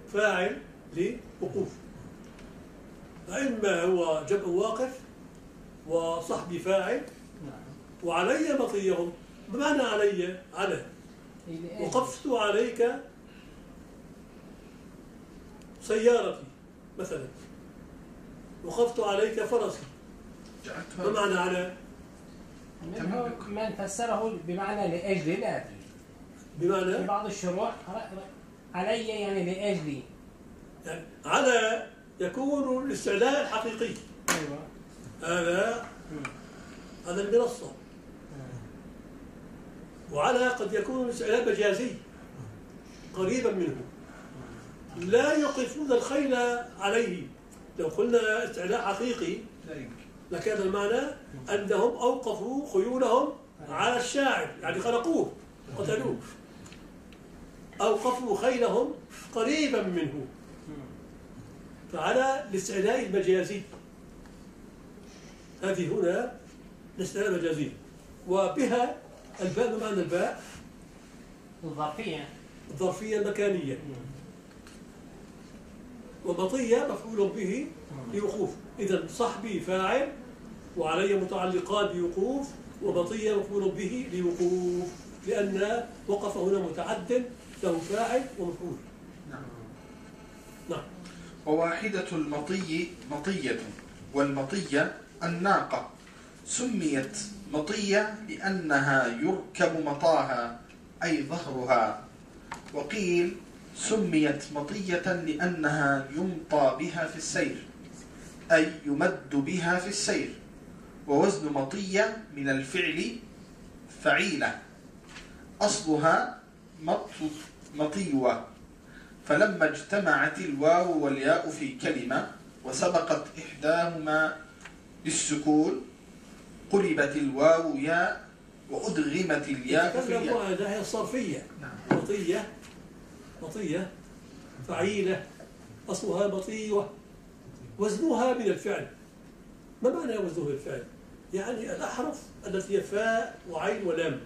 فاعل لوقوف، فإما هو جمع واقف وصحبي فاعل وعلي مطيهم. بمعنى علي على وقفت عليك سيارتي مثلا، وقفت عليك فرسي. ما معنى على؟ من فسره بمعنى لأجل لا أدري. بمعنى في بعض الشروح علي يعني لأجلي. يعني على يكون الاستعلاء الحقيقي. أيوة. هذا المنصة. وعلى قد يكون الاستعلاء مجازي قريبا منه. لا يوقفون الخيل عليه. لو قلنا استعلاء حقيقي لكان المعنى أنهم أوقفوا خيولهم على الشاعر، يعني خنقوه قتلوه. أوقفوا خيلهم قريبا منه، فعلى الاستعلاء المجازي. هذه هنا الاستعلاء المجازي، وبها الباء بمعنى الباء الظرفية المكانية، ومطية مفعول به لوقوف. إذا صحبي فاعل وعلي متعلقات بوقوف، ومطية مفعول به لوقوف، لأن وقف هنا متعد له فاعل ومفعول. نعم. وواحدة المطي مطية، والمطية الناقة سميت مطية لأنها يركب مطاها أي ظهرها، وقيل سميت مطية لأنها يمطى بها في السير أي يمد بها في السير. ووزن مطية من الفعل فعيلة، أصلها مطيوة، فلما اجتمعت الواو والياء في كلمة وسبقت إحداهما بالسكون قلبت الواو ياء وأدغمت الياء في الياء. هذه الصرفية. مطية فعيلة، أصلها مطيوة، وزنها من الفعل. ما معنى وزنه من الفعل؟ يعني الأحرف التي هي فاء وعين ولام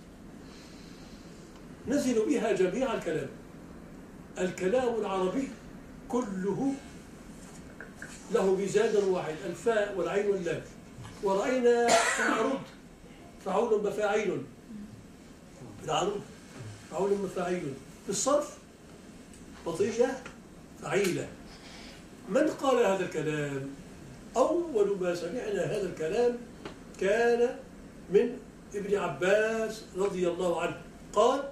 نزل بها جميع الكلام. الكلام العربي كله له ميزان واحد، الفاء والعين واللام. ورأينا في العروض فعول مفاعيل، في العروض فعول مفاعيل، في الصرف مطية فعيلة. من قال هذا الكلام؟ أول ما سمعنا هذا الكلام كان من ابن عباس رضي الله عنه، قال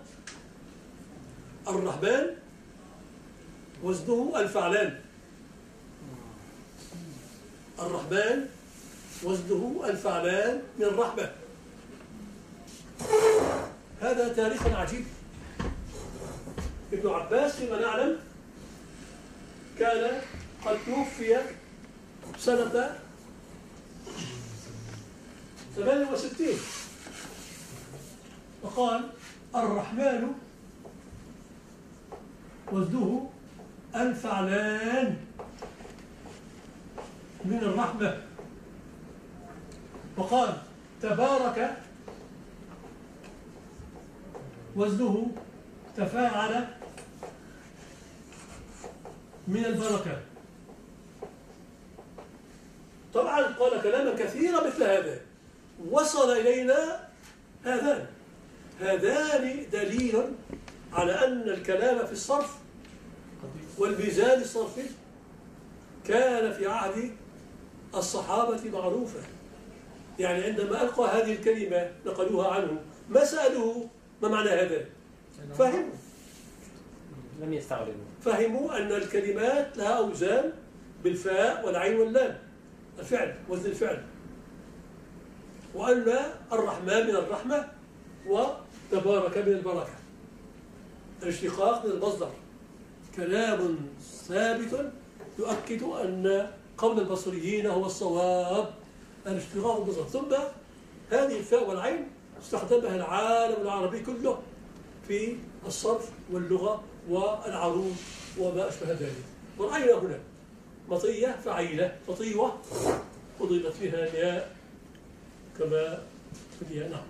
الرحمن وزنه الفعلان. الرحمن وزنه الفعلان من الرحمة. هذا تاريخ عجيب. ابن عباس فيما نعلم كان قد توفي سنة 68، وقال الرحمن وزنه الفعلان من الرحمة. وقال تبارك وزنه تفاعل من البركة. طبعا قال كلاما كثيرا مثل هذا، وصل إلينا هذان دليل على أن الكلام في الصرف والميزان الصرفي كان في عهد الصحابة معروفة. يعني عندما ألقى هذه الكلمة نقلوها عنه، ما سألوه ما معنى هذا، فهموا، لم يستغربوا، فهموا أن الكلمات لها أوزان بالفاء والعين واللام، الفعل وزن الفعل، وأن الرحمن من الرحمة وتبارك من البركة، الاشتقاق من المصدر. كلام ثابت يؤكد أن قول البصريين هو الصواب، الاشتقاق المصدر. ثم هذه الفاء والعين استخدمها العالم العربي كله في الصرف واللغة والعروض وما أشبه ذلك. ورأينا هنا مطية فعيلة، مطيوة أضيفت فيها الياء كما في الياء. نعم.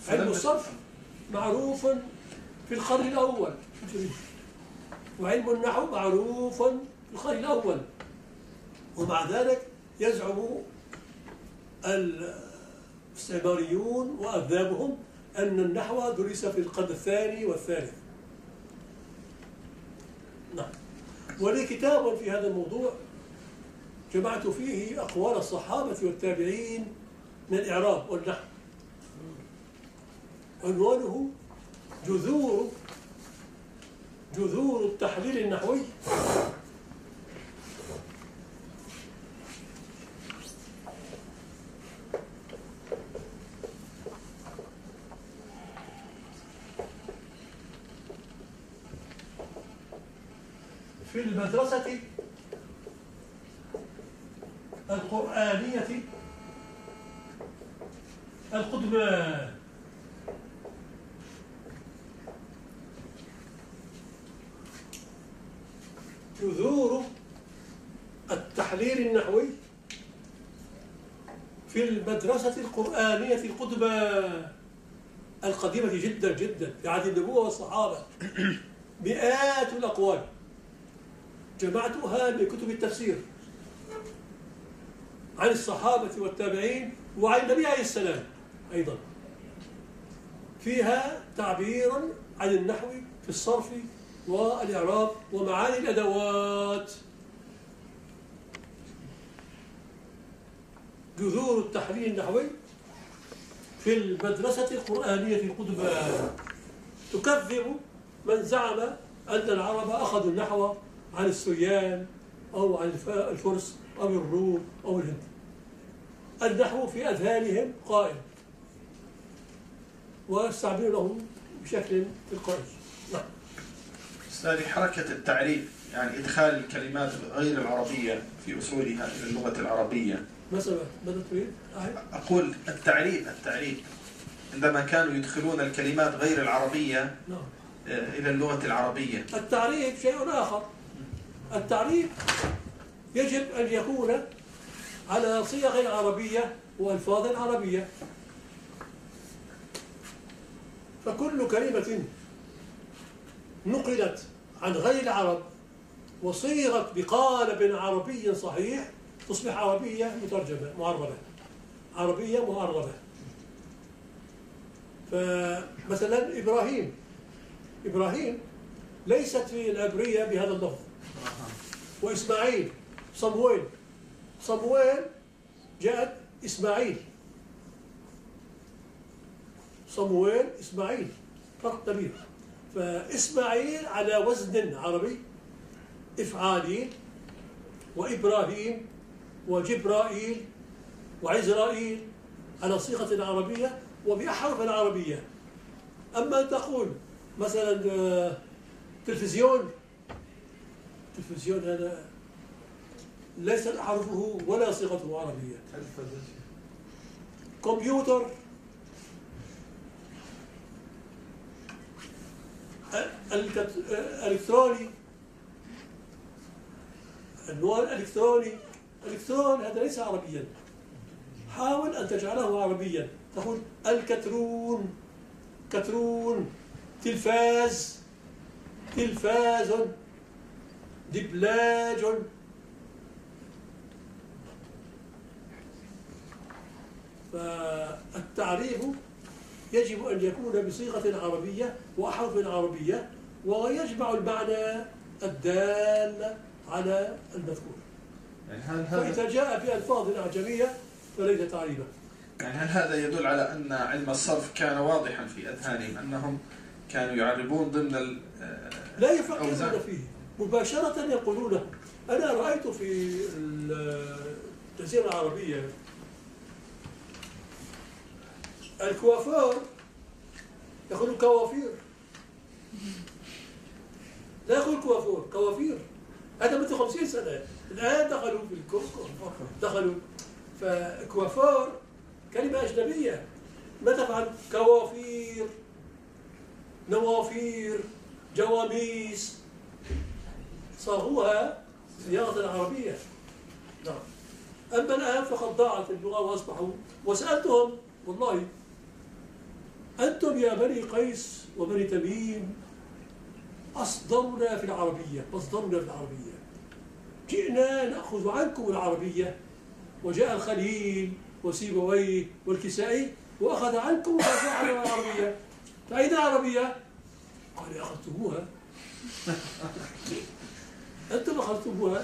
علم الصرف معروف في القرن الأول، وعلم النحو معروف في القرن الأول، ومع ذلك يزعم الاستعماريون وأذنابهم أن النحو درس في القرن الثاني والثالث. نعم. ولي كتاب في هذا الموضوع جمعت فيه أقوال الصحابة والتابعين من الإعراب والنحو، عنوانه جذور التحليل النحوي في المدرسة القرآنية القدمى. جذور التحليل النحوي في المدرسة القرآنية القدمى القديمة جدا جدا في عهد النبوة والصحابة، مئات الأقوال جمعتها من كتب التفسير عن الصحابة والتابعين وعن النبي عليه السلام أيضا، فيها تعبير عن النحو في الصرف والإعراب ومعاني الأدوات. جذور التحليل النحوي في المدرسة القرآنية القدمى تكذب من زعم أن العرب أخذوا النحو عن السريان أو عن الفرس أو الروم أو الهند. النحو في أذهانهم قائم ويستعملونه بشكل تلقائي. نعم. أستاذي، حركة التعريف يعني إدخال الكلمات غير العربية في أصولها إلى اللغة العربية. مثلا ماذا تريد؟ أقول التعريف عندما كانوا يدخلون الكلمات غير العربية إلى اللغة العربية. التعريف شيء آخر. التعريف يجب أن يكون على صيغ عربية وألفاظ عربية، فكل كلمة نقلت عن غير العرب وصيغت بقالب عربي صحيح تصبح عربية مترجمة معربة، عربية معربة. فمثلا إبراهيم ليست في العبرية بهذا اللفظ، وإسماعيل صمويل جاءت إسماعيل، فرق كبير. فإسماعيل على وزن عربي إفعاليل، وإبراهيم وجبرائيل وعزرائيل على صيغة عربية وبأحرف عربية. أما أن تقول مثلا تلفزيون هذا ليس حرفه ولا صيغته عربية. كمبيوتر الإلكتروني، النوع الإلكتروني، الإلكترون هذا ليس عربيا، حاول أن تجعله عربيا. تقول كترون، تلفاز، دبلاج. فالتعريف يجب أن يكون بصيغة عربية وأحرف عربية، ويجمع المعنى الدال على المذكور. فإذا جاء بألفاظ أعجمية فليس تعريفا. يعني هل هذا يدل على أن علم الصرف كان واضحا في أذهانهم، أنهم كانوا يعربون ضمن لا يفكرون فيه مباشرة، يقولونه. أنا رأيت في الجزيرة العربية الكوافير يقولون كوافير، لا يقول كوافير. هذا مثل 50 سنة، الآن دخلوا في دخلوا. فكوافير كلمة أجنبية، ما تفعل؟ كوافير، نوافير، جواميس، صاغوها صياغة عربية. نعم. أما الآن فقد ضاعت اللغة وأصبحوا، وسألتهم والله أنتم يا بني قيس وبني تميم أصدرنا في العربية، جئنا نأخذ عنكم العربية، وجاء الخليل وسيبويه والكسائي وأخذ عنكم وجعل العربية. فأين العربية؟ قال أخذتموها. أنتم أخذتموها.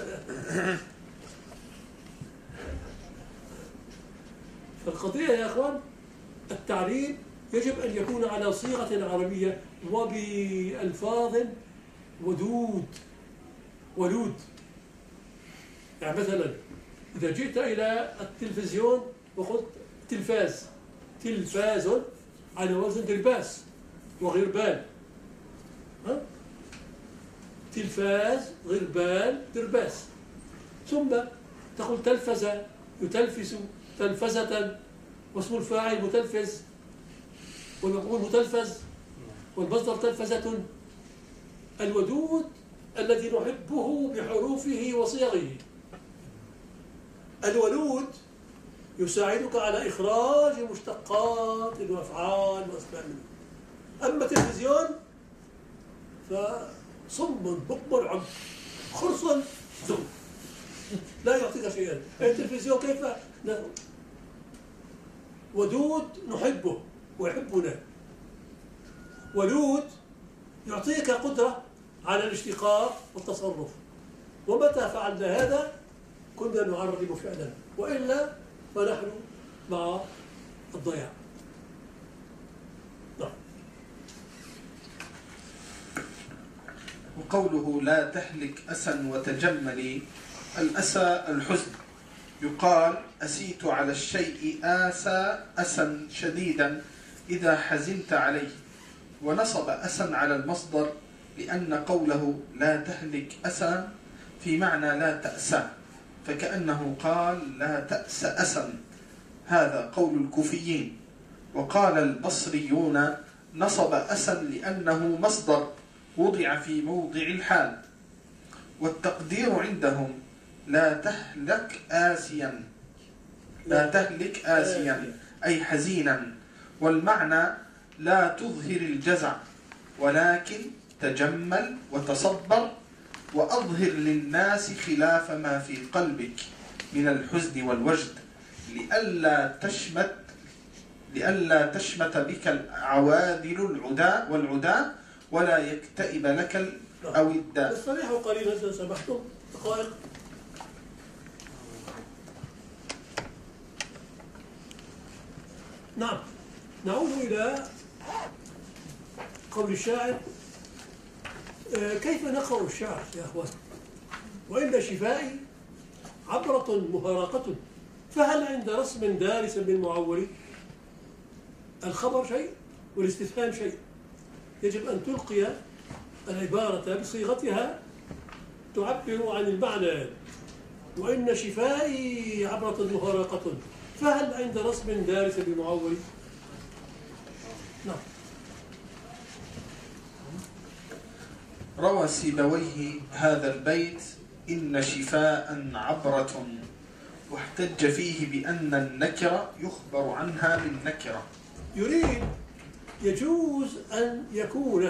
فالقضية يا أخوان، التعليم يجب أن يكون على صيغة عربية وبألفاظ ولود. يعني مثلا إذا جئت إلى التلفزيون وقلت تلفاز على وزن درباس وغربال، تلفاز غربال درباس. ثم تقول تلفز يتلفز تلفزة، واسم الفاعل متلفز، والمفعول متلفز، والمصدر تلفزة. الودود الذي نحبه بحروفه وصيغه. الولود يساعدك على إخراج مشتقات وأفعال وأسماء. أما التلفزيون فصم بكم عمي خرص زم، لا يعطيك شيئا. التلفزيون كيف ودود نحبه ويحبنا. ولود يعطيك قدرة على الاشتقاق والتصرف، ومتى فعلنا هذا كنا نعرب فعلا، وإلا فنحن مع الضياع. نعم. وقوله لا تهلك أسا وتجملي، الأسى الحزن، يقال أسيت على الشيء أسا شديدا إذا حزنت عليه، ونصب أسا على المصدر لأن قوله لا تهلك أسا في معنى لا تأسى، فكأنه قال لا تأس أسا. هذا قول الكوفيين. وقال البصريون نصب أسا لأنه مصدر وضع في موضع الحال، والتقدير عندهم لا تهلك آسيا أي حزينا، والمعنى لا تظهر الجزع، ولكن تجمل وتصبر وأظهر للناس خلاف ما في قلبك من الحزن والوجد، لئلا تشمت بك العواذل والعداء ولا يكتئب لك الأوداء. استريحوا قليلا إذا سمحتم، دقائق. نعم، نعود إلى قول الشاعر. كيف نقرأ الشعر يا أخوان؟ وإن شفائي عبرة مهارقة، فهل عند رسم دارس بالمعول؟ الخبر شيء والاستفهام شيء، يجب أن تلقي العبارة بصيغتها تعبر عن المعنى. وإن شفائي عبرة مهارقة، فهل عند رسم دارس بالمعول؟ نعم. روى سيبويه هذا البيت إن شفاء عبرة، واحتج فيه بأن النكرة يخبر عنها بالنكرة. يريد يجوز أن يكون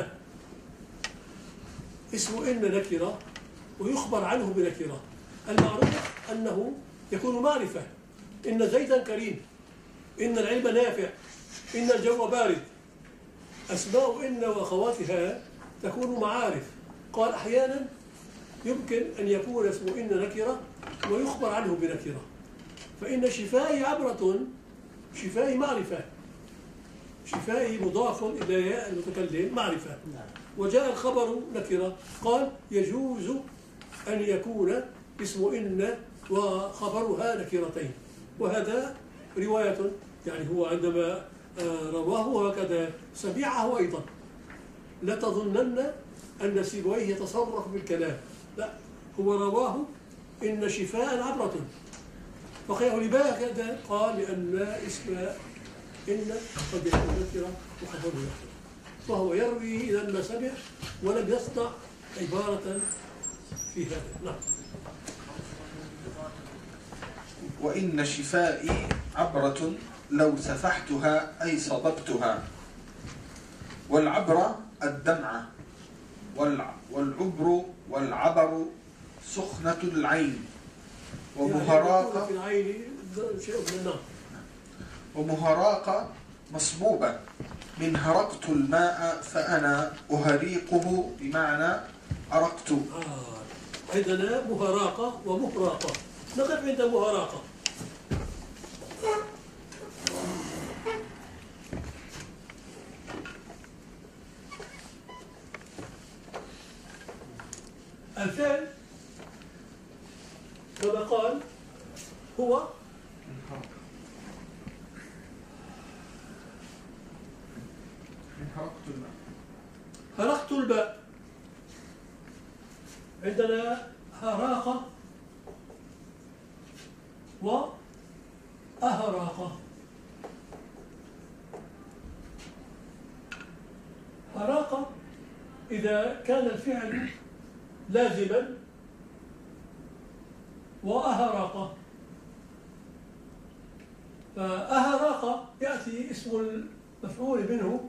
اسم إن نكرة ويخبر عنه بنكرة. المعروف أنه يكون معرفة، إن زيدا كريم، إن العلم نافع، إن الجو بارد. أسماء إن وأخواتها تكون معارف. قال أحيانا يمكن أن يكون اسم إن نكرة ويخبر عنه بنكرة. فإن شفائي عبرة، شفائي معرفة، شفائي مضاف إلى ياء المتكلم معرفة، وجاء الخبر نكرة. قال يجوز أن يكون اسم إن وخبرها نكرتين، وهذا رواية، يعني هو عندما رواه هكذا سمعه أيضا. لا تظنن أن سيبويه يتصرف بالكلام، لا، هو رواه إن شفاء عبرة. فقيه لماذا قال؟ لأن اسم إن قد يكون نكرة وخبره نكرة، فهو يروي إذا ما سمع ولم يصنع عبارة في هذا. نعم. وإن شفائي عبرة لو سفحتها أي صببتها، والعبر الدمعة، والعبر والعبر سخنة العين، يعني يكون ومهراق في العين شيء من النار. ومهراق مصبوبة من هرقت الماء فأنا أهريقه بمعنى أرقت. عندنا مهراقة ومهراقة، نقف عند مهراقة. الفعل كما قال هو من هرقت الماء. هرقت الماء، عندنا هراقة وأهراقة. هراقة إذا كان الفعل لازما، وأهراقة، فأهراقة يأتي اسم المفعول منه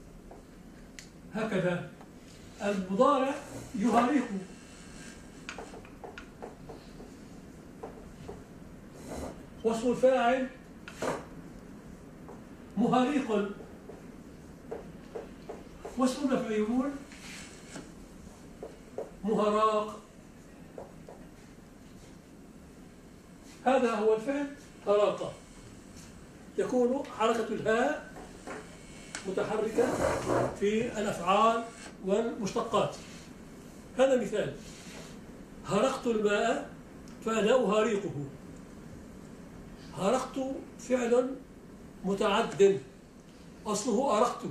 هكذا: المضارع يهاريق، واسم الفاعل مهاريق، واسم المفعول مهراق. هذا هو الفعل هراقة. يكون حركة الهاء متحركة في الأفعال والمشتقات. هذا مثال: هرقت الماء فأنا أهاريقه. هرقت فعل متعد، أصله أرقت،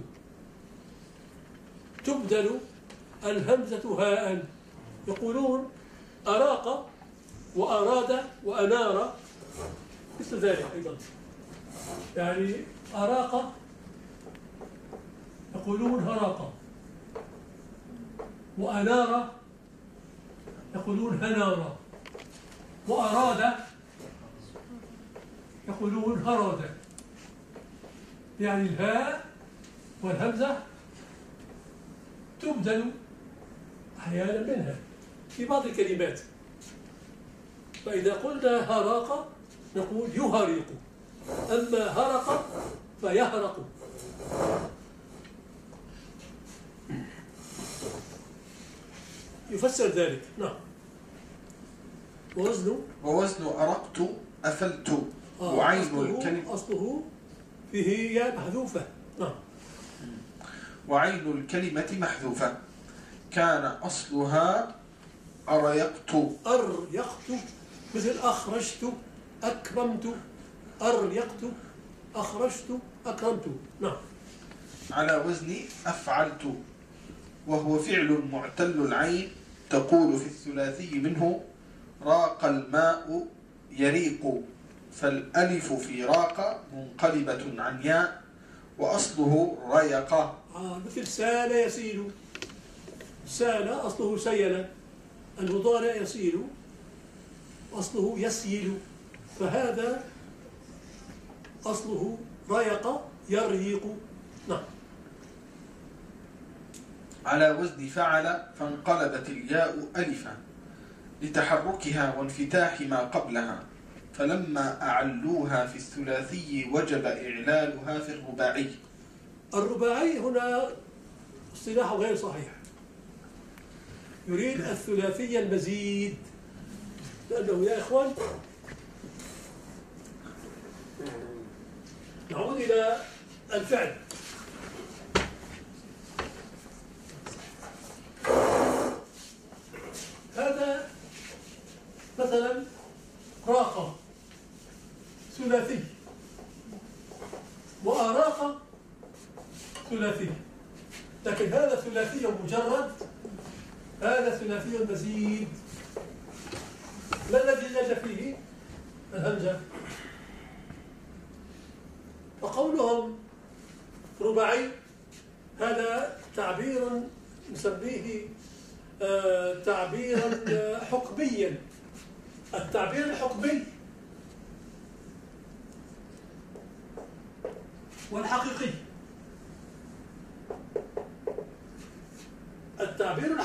تبدل الهمزة هاء. يقولون أراق وأراد وأنار مثل ذلك أيضا. يعني أراق يقولون هراق، وأنار يقولون هنار، وأراد يقولون هراد. يعني الهاء والهمزة تبدل أحيانا منها في بعض الكلمات. فإذا قلنا هراق نقول يهرق، أما هرق فيهرق. يفسر ذلك. نعم. ووزن أرقت أفلت. وعين الكلمة أصله فيه ياء محذوفة. نعم. وعين الكلمة محذوفة، كان أصلها أريقت. أريقت مثل أخرجت أكرمت. أريقت أخرجت أكرمت. نعم. على وزن أفعلت، وهو فعل معتل العين، تقول في الثلاثي منه راق الماء يريق، فالألف في راق منقلبة عن ياء، وأصله ريق. مثل سال يسيل. سال أصله سيل، المضارع يسيل أصله يسيل، فهذا أصله ريق يريق. نعم. على وزن فعل فانقلبت الياء ألفا لتحركها وانفتاح ما قبلها، فلما أعلوها في الثلاثي وجب إعلالها في الرباعي. الرباعي هنا اصطلاح غير صحيح، يريد الثلاثي المزيد، لأنه يا إخوان نعود إلى الفعل. هذا مثلا راق ثلاثي، وأراق ثلاثي، لكن هذا ثلاثي مجرد، هذا ثلاثي مزيد. ما الذي زاد فيه؟ الهمزة. وقولهم رباعي هذا تعبير نسميه تعبيرا حكميا. التعبير الحكمي والحقيقي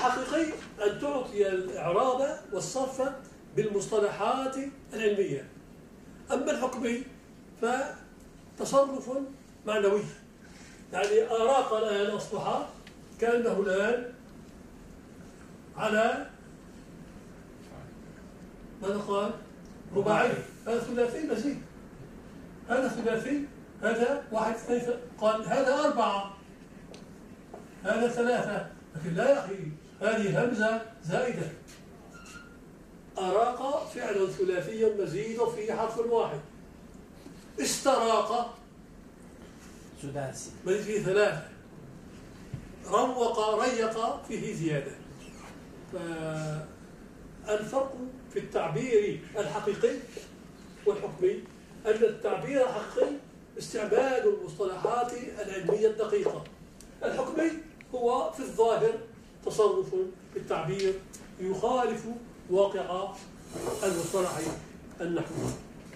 الحقيقي أن تعطي الإعراب والصرف بالمصطلحات العلمية. أما الحكمي فتصرف معنوي، يعني أراق الآن أصبح كأنه الآن على ماذا قال؟ رباعي. هذا ثلاثي مزيد، هذا ثلاثي، هذا واحد اثنين قال هذا أربعة، هذا ثلاثة، لكن لا يا أخي هذه همزة زائدة. أراق فعل ثلاثي مزيد في حرف واحد. استراق سداسي مزيد فيه ثلاثة. روق ريق فيه زيادة. فالفرق في التعبير الحقيقي والحكمي أن التعبير الحقيقي استعمال المصطلحات العلمية الدقيقة. الحكمي هو في الظاهر تصرف في التعبير يخالف واقع المصطلح النحوي.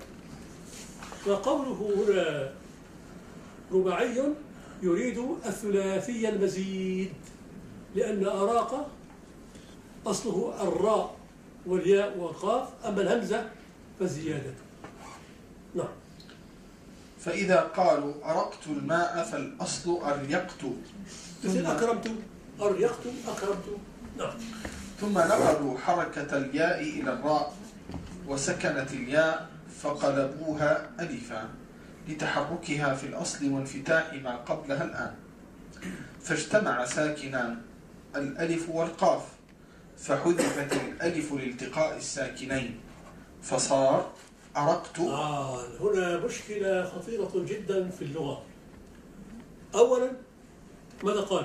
فقوله هنا رباعي يريد الثلاثي المزيد، لأن أراق أصله الراء والياء والقاف، أما الهمزة فزيادة. نعم. فإذا قالوا أرقت الماء فالأصل أريقت، مثل أكرمت، أريقت، أكرمت. نعم. ثم نقلوا حركة الياء إلى الراء وسكنت الياء فقلبوها ألفا لتحركها في الأصل وانفتاح ما قبلها الآن، فاجتمع ساكنان الألف والقاف، فحذفت الألف لالتقاء الساكنين فصار أرقت. هنا مشكلة خطيرة جدا في اللغة. أولا ماذا قال؟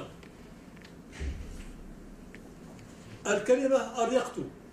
الكلمة أريقت،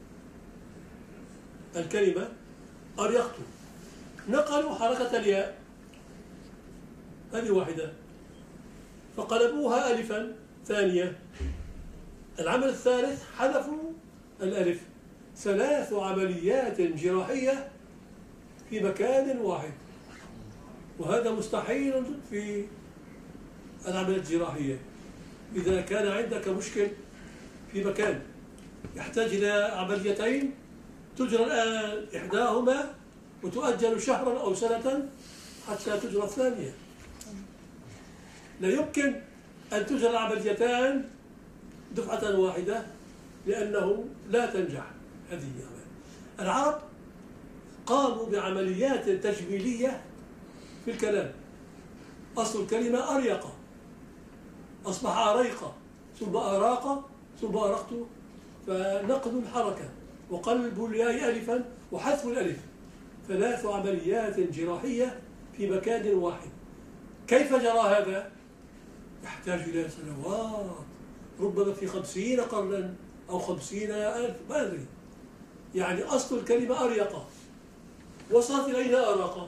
الكلمة أريقت، نقلوا حركة الياء، هذه واحدة، فقلبوها ألفا ثانية. العمل الثالث حذفوا الألف. 3 عمليات جراحية في مكان واحد، وهذا مستحيل في العملية الجراحية. إذا كان عندك مشكل في مكان يحتاج إلى عمليتين تجرى الآن إحداهما وتؤجل شهرا أو سنة حتى تجرى الثانية. لا يمكن أن تجرى العمليتان دفعة واحدة لأنه لا تنجح هذه العملية. العرب قاموا بعمليات تجميلية في الكلام. أصل الكلمة أريق أصبح أريق، ثم أراق، ثم أرقت، فنقل الحركة وقلب الياء ألفا وحذف الألف. 3 عمليات جراحية في مكان واحد. كيف جرى هذا؟ يحتاج إلى سنوات، ربما في 50 قرنا أو 50,000، ما أدري. يعني أصل الكلمة أريق وصلت إلينا أراق،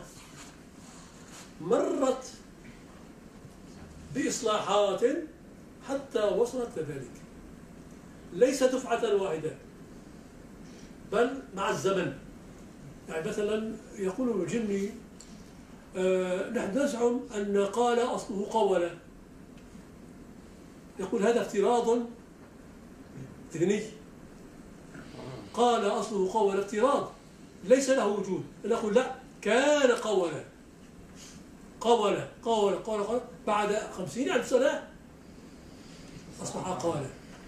مرت بإصلاحات حتى وصلت لذلك، ليس دفعة واحدة بل مع الزمن. يعني مثلا يقول الجني نحن نزعم أن قال أصله قول، يقول هذا افتراض ذهني. قال أصله قول افتراض ليس له وجود. نقول لا، كان قولا، قولا قولا قولا، بعد 50,000 سنة أصبح قولا.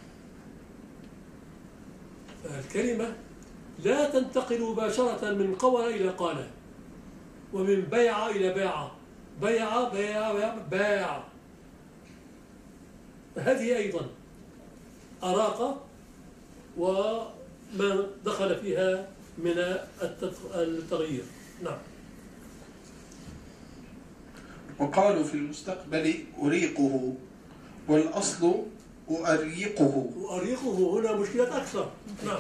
فالكلمة لا تنتقل مباشرة من قول إلى قال، ومن بيع إلى باع، بيع بيع باع. هذه أيضا أراق وما دخل فيها من التغيير. نعم. وقالوا في المستقبل أريقه، والأصل أؤريقه. أريقه هنا مشكلة أكثر. نعم.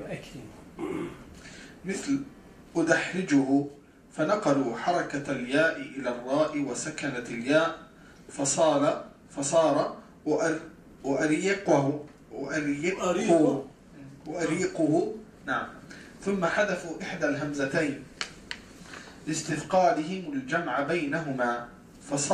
مثل أدحرجه، فنقلوا حركة الياء إلى الراء وسكنت الياء فصار أؤريقه. نعم. ثم حذفوا إحدى الهمزتين لاستثقالهم الجمع بينهما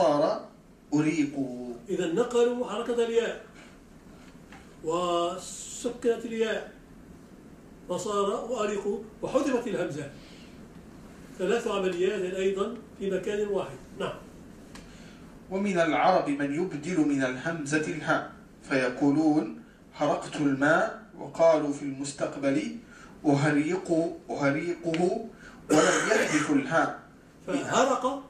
فصار أريقه. إذا نقلوا حركة الياء سكنت الياء فصار وأريق وحذفت الهمزة. 3 عمليات أيضا في مكان واحد. نعم. ومن العرب من يبدل من الهمزة الهاء فيقولون هرقت الماء، وقالوا في المستقبل أهريقه ولم يحذف الهاء. فهرق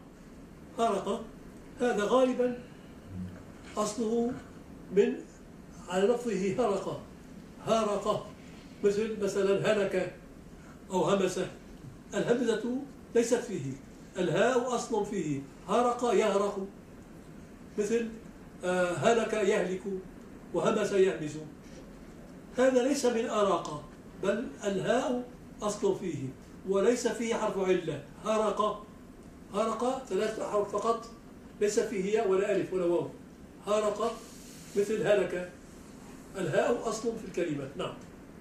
هذا غالبا أصله من على لفظه هرق مثلا هلك أو همس. الهمزة ليست فيه، الهاء أصل فيه. هرق يهرق، مثل هلك يهلك وهمس يهمس. هذا ليس من أراق، بل الهاء أصل فيه وليس فيه حرف علة. هرق 3 أحرف فقط، ليس فيه ياء ولا ألف ولا واو. هرق مثل هلك، الهاء أصل في الكلمة. نعم.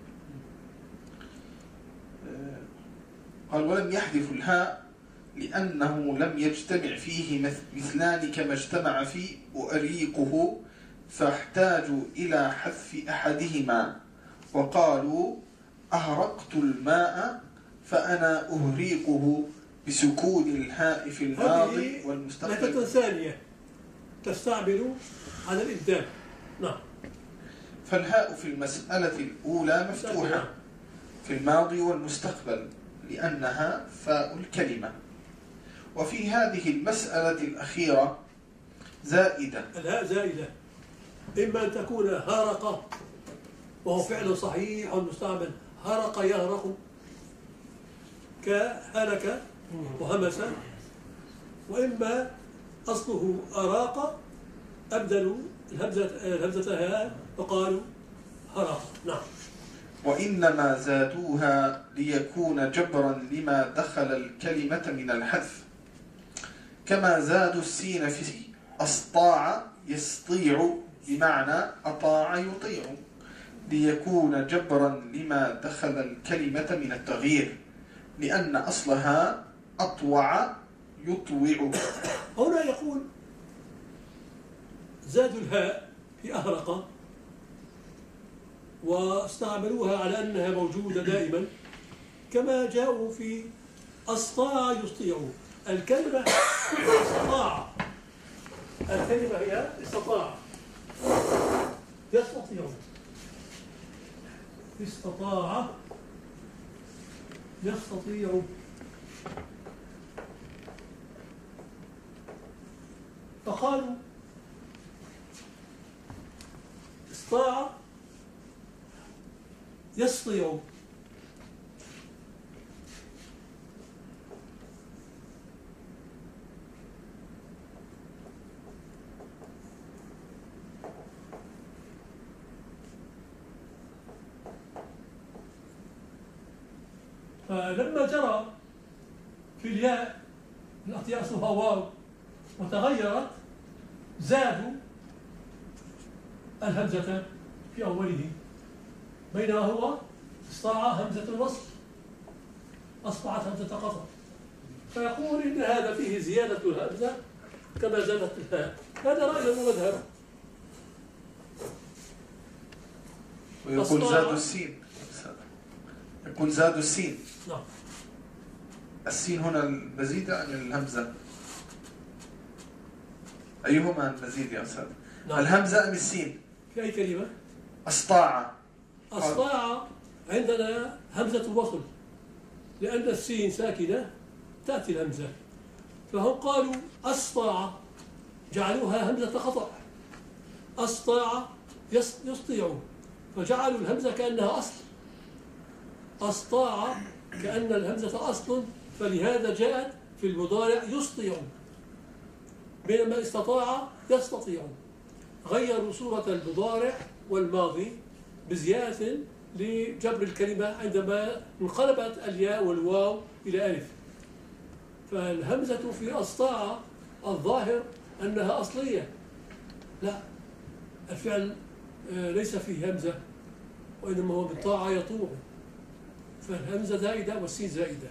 قال ولم يحذف الهاء لأنه لم يجتمع فيه مثلان كما اجتمع في أريقه، فاحتاجوا إلى حذف أحدهما، وقالوا أهرقت الماء فأنا أهريقه بسكون الهاء في الماضي والمستقبل. لفتة ثانية تستعمل على الإبدال. نعم. فالهاء في المسألة الأولى مفتوحة في الماضي والمستقبل لأنها فاء الكلمة، وفي هذه المسألة الأخيرة زائدة. الهاء زائدة، إما أن تكون هرق وهو فعل صحيح مستعمل، هرق يهرق كهلك وهمس، وإما أصله أراق أبدلوا الهمزة هاء فقالوا هرق. نعم. وإنما زادوها ليكون جبرا لما دخل الكلمة من الحذف، كما زادوا السين في أسطاع يسطيع بمعنى أطاع يطيع، ليكون جبرا لما دخل الكلمة من التغيير، لأن أصلها أطوع يطوع. هنا يقول زادوا الهاء في أهرق واستعملوها على أنها موجودة دائما، كما جاءوا في أسطاع يسطيع. الكلمة استطاع، الكلمة هي استطاع يستطيع، استطاع يستطيع. فقالوا استطاع يستطيع. فلما جرى في الياء التي أصلها واو وتغيرت، زادوا الهمزة في أوله، بينما هو استطاع همزة الوصل أصبحت همزة قطع. فيقول إن هذا فيه زيادة الهمزة كما زادت الهاء. هذا رأي ومذهب. ويقول زادوا السين، يقول زادوا السين. نعم. السين هنا المزيدة عن الهمزة، أيهما المزيد يا أستاذ؟ نعم. الهمزة أم السين؟ في أي كلمة؟ أسطاع. أسطاع عندنا همزة وصل، لأن السين ساكنة تأتي الهمزة، فهم قالوا أسطاع جعلوها همزة قطع. أسطاع يسطيع، فجعلوا الهمزة كأنها أصل. أسطاع كأن الهمزة أصل، فلهذا جاءت في المضارع يسطيع، بينما استطاع يستطيع. غيروا صورة المضارع والماضي بزيادة لجبر الكلمة عندما انقلبت الياء والواو إلى ألف. فالهمزة في أسطاع الظاهر أنها أصلية، لا، الفعل ليس فيه همزة، وإنما هو بالطاعة يطوع، فالهمزة زائدة والسين زائدة.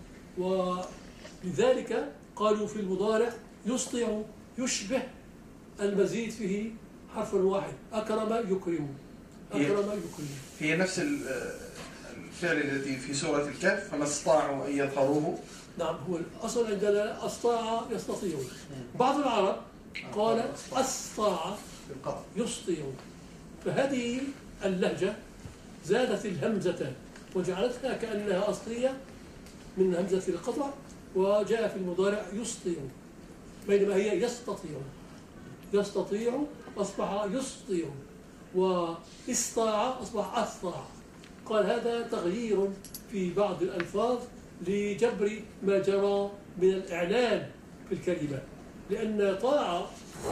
ولذلك قالوا في المضارع يسطع يشبه المزيد فيه حرف واحد، أكرم يكرم، أكرم يكرم. هي نفس الفعل الذي في سورة الكهف، فما استطاعوا أن يظهروه. نعم، هو الأصل عندنا أستطاع يستطيع. بعض العرب قال أستطاع يستطيع، فهذه اللهجة زادت الهمزة وجعلتها كأنها أصلية من همزة القطع، وجاء في المضارع يستطيع، بينما هي يستطيع. يستطيع أصبح يستطيع، واستطاع أصبح أستطاع. قال هذا تغيير في بعض الألفاظ لجبر ما جرى من الإعلان في الكلمة، لأن طاعة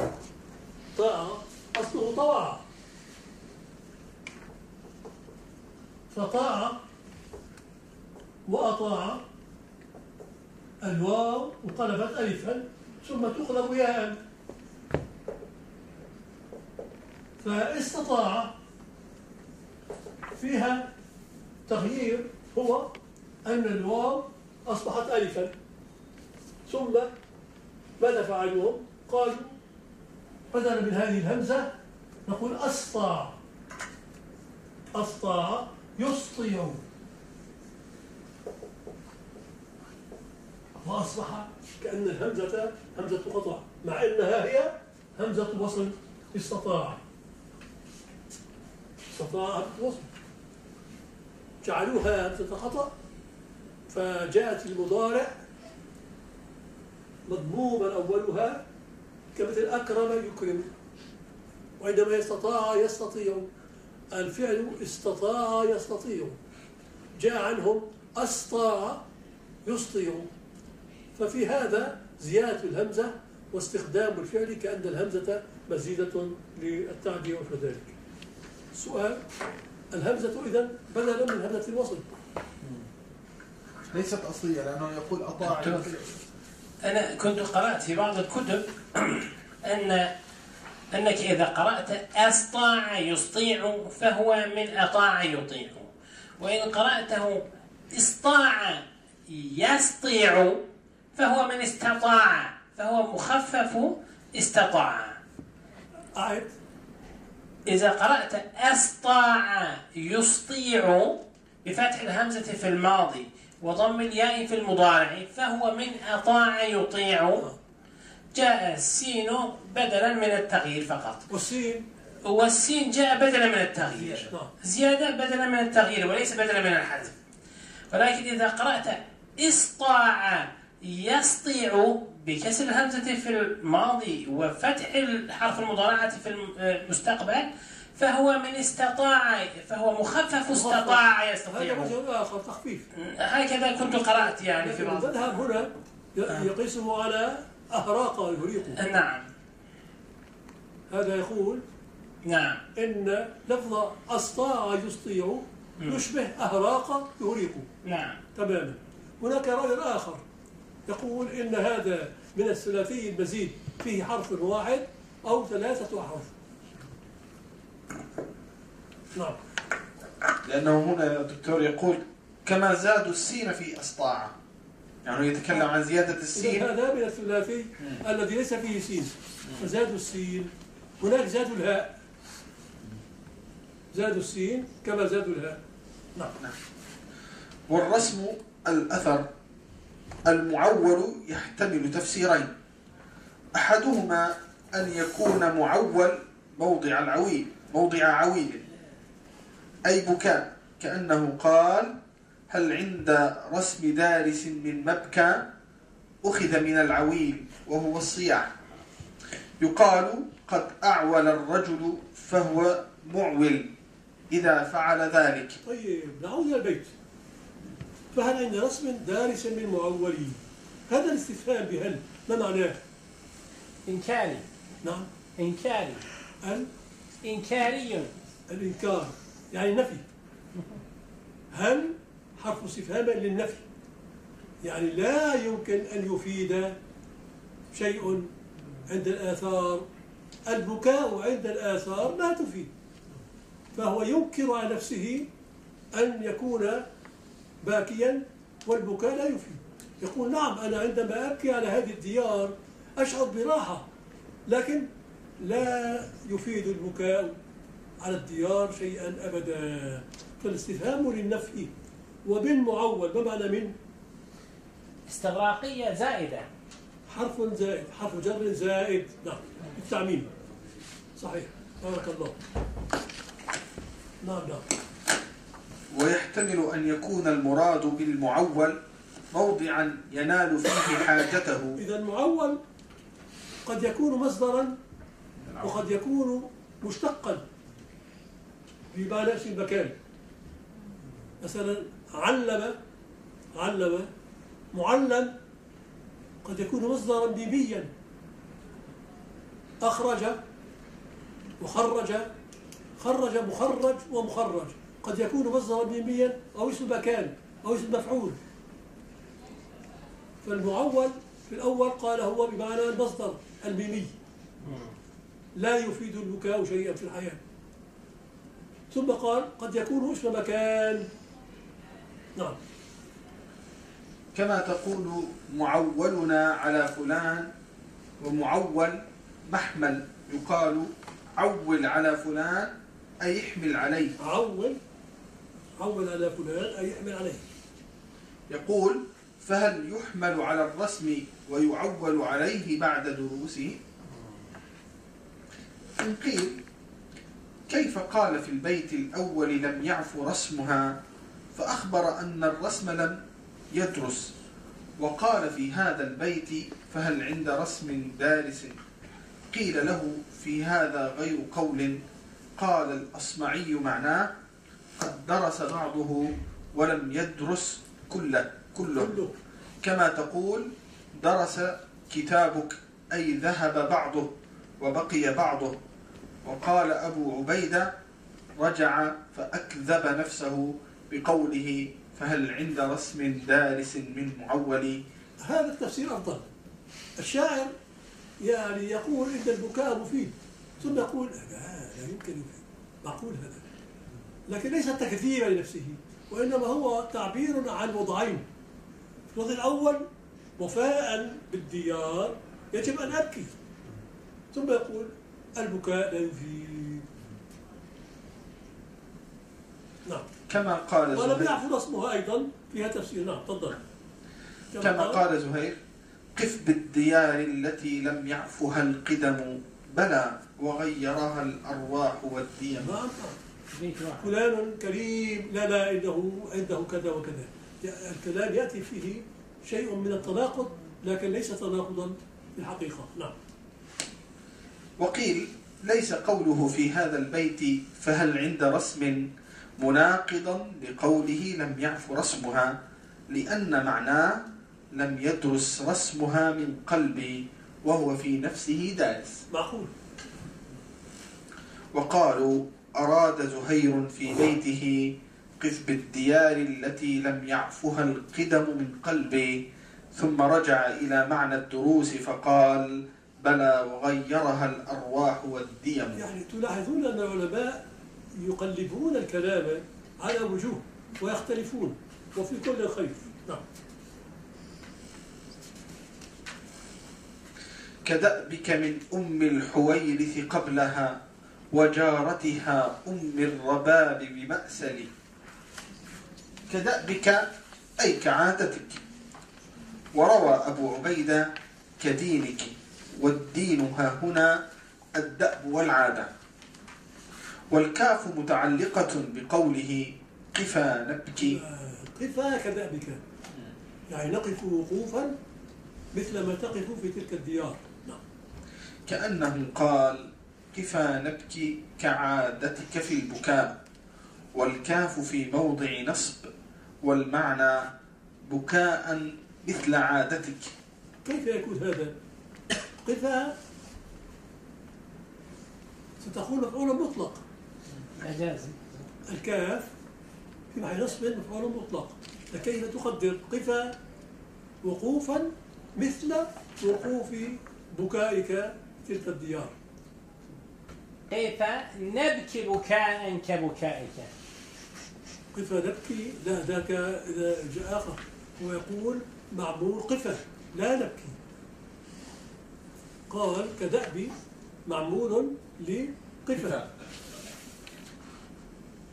أصله طاعة، فطاعة وأطاع الواو انقلبت ألفا ثم تقلب ياء، فاستطاع فيها تغيير هو أن الواو أصبحت ألفا، ثم ماذا فعلوا؟ قالوا بدلا من هذه الهمزة نقول أسطاع. أسطاع يسطيع، وأصبح كأن الهمزة همزة قطع مع أنها هي همزة وصل. استطاع همزة وصل، جعلوها همزة قطع، فجاءت المضارع مضموما أولها كمثل أكرم يكرم. وعندما يستطاع يستطيع، الفعل استطاع يستطيع، جاء عنهم أستطاع يستطيع، ففي هذا زيادة الهمزة واستخدام الفعل كأن الهمزة مزيدة للتعدية وكذلك. السؤال: الهمزة إذن بدلا من همزة الوصل، ليست أصلية، لأنه يقول أطاع. أنا كنت قرأت في بعض الكتب أنك إذا قرأت أستطاع يستطيع فهو من أطاع يطيع، وإن قرأته استطاع يستطيع فهو من استطاع، فهو مخفف استطاع. أعد. إذا قرأت أستطاع يستطيع بفتح الهمزة في الماضي وضم الياء في المضارع فهو من أطاع يطيع. جاء السين بدلا من التغيير فقط، والسين جاء بدلا من التغيير، زيادة بدلا من التغيير وليس بدلا من الحذف. ولكن إذا قرأت استطاع يستطيع بكسر الهمزة في الماضي وفتح الحرف المضارعة في المستقبل فهو من استطاع، فهو مخفف استطاع يستطيع. هذا وجه آخر تخفيف. هكذا كنت قرأت يعني في بعض. المذهب هنا يقيسه على أهراق يهريق. نعم. هذا يقول نعم إن لفظ أستطاع يستطيع يشبه أهراق يهريق. نعم تماما. هناك رأي آخر يقول إن هذا من الثلاثي المزيد فيه حرف واحد أو 3 أحرف. نعم. لأنه هنا الدكتور يقول كما زادوا السين في أسطاع، يعني يتكلم عن زيادة السين. هذا من الثلاثي الذي ليس فيه سين، فزادوا السين. هناك زادوا الهاء، زادوا السين كما زادوا الهاء. نعم. والرسم الأثر المعول يحتمل تفسيرين، أحدهما أن يكون معول موضع عويل أي بكاء، كأنه قال هل عند رسم دارس من مبكى أخذ من العويل وهو الصياح، يقال قد أعول الرجل فهو معول إذا فعل ذلك. طيب نعود إلى البيت. فهل عند رسم دارس من معولين؟ هذا الاستفهام بهل ما معناه؟ إنكاري. نعم. إنكاري. إنكاري. الإنكار يعني نفي. هل حرف استفهام للنفي، يعني لا يمكن أن يفيد شيء عند الآثار. البكاء عند الآثار لا تفيد، فهو ينكر على نفسه أن يكون باكيا والبكاء لا يفيد. يقول نعم أنا عندما أبكي على هذه الديار أشعر براحة، لكن لا يفيد البكاء على الديار شيئا أبدا. فالاستفهام للنفي وبالمعول. ما معنى من؟ استغراقية زائدة. حرف زائد، حرف جر زائد. نعم، بالتعميم. صحيح، بارك الله. نعم. ويحتمل أن يكون المراد بالمعول موضعا ينال فيه حاجته. إذا المعول قد يكون مصدرا وقد يكون مشتقا بمعنى اسم المكان. مثلا علم معلم قد يكون مصدرا ميميا. أخرج وخرج، خرج مخرج ومخرج، قد يكون مصدرا ميميا أو اسم مكان أو اسم مفعول. فالمعول في الأول قال هو بمعنى المصدر الميمي لا يفيد البكاء شيئا في الحياة. ثم قال قد يكون اسم مكان. نعم. كما تقول معولنا على فلان، ومعول محمل يقال عول على فلان أي يحمل عليه. عول على فلان أي يحمل عليه. يقول فهل يحمل على الرسم ويعول عليه بعد دروسه؟ إن قيل كيف قال في البيت الأول لم يعف رسمها، فأخبر أن الرسم لم يدرس، وقال في هذا البيت فهل عند رسم دارس؟ قيل له في هذا غير قول. قال الأصمعي معناه قد درس بعضه ولم يدرس كله. كما تقول درس كتابك أي ذهب بعضه وبقي بعضه. وقال أبو عبيدة رجع فأكذب نفسه بقوله فهل عند رسم دارس من معول. هذا التفسير أفضل. الشاعر يعني يقول إن البكاء مفيد، ثم يقول لا يمكن يفيد، معقول هذا، لكن ليس تكذيبا لنفسه، وإنما هو تعبير عن وضعين. في الوضع الأول وفاء بالديار يجب أن أبكي، ثم يقول البكاء لا يفيد. نعم. كما قال زهير، ولم يعفو رسمها أيضا فيها تفسير. نعم تفضل. كما قال زهير قف بالديار التي لم يعفها القدم بلى وغيرها الأرواح والديم. نعم. فلان كريم، لا إنه عنده كذا وكذا. الكلام يأتي فيه شيء من التناقض لكن ليس تناقضا في الحقيقة. نعم. وقيل ليس قوله في هذا البيت فهل عند رسم مناقضا لقوله لم يعف رسمها، لأن معناه لم يدرس رسمها من قلبي وهو في نفسه دارس. معقول. وقالوا أراد زهير في بيته قف بالديار التي لم يعفها القدم من قلبي، ثم رجع إلى معنى الدروس فقال بلى وغيرها الأرواح والديم. يعني تلاحظون أن العلماء يقلبون الكلام على وجوه ويختلفون وفي كل خير. نعم. كدأبك من أم الحويرث قبلها وجارتها أم الرباب بمأسل. كدأبك أي كعادتك. وروى أبو عبيدة كدينك، والدين ها هنا الدأب والعادة. والكاف متعلقة بقوله قفا نبكي. قفا كدأبك، يعني نقف وقوفا مثل ما تقف في تلك الديار. نعم. كأنه قال قفا نبكي كعادتك في البكاء، والكاف في موضع نصب، والمعنى بكاء مثل عادتك. كيف يكون هذا؟ قفا ستكون مفعول مطلق مجازي. الكاف في محل نصب مفعول مطلق، فكيف تقدر قفا وقوفا مثل وقوف بكائك تلك الديار؟ كيف نبكي بكاء كبكائك. قفا نبكي، لا ذاك إذا جاء آخر هو يقول معمول قفا لا نبكي. قال كدأبي معمول لقفا.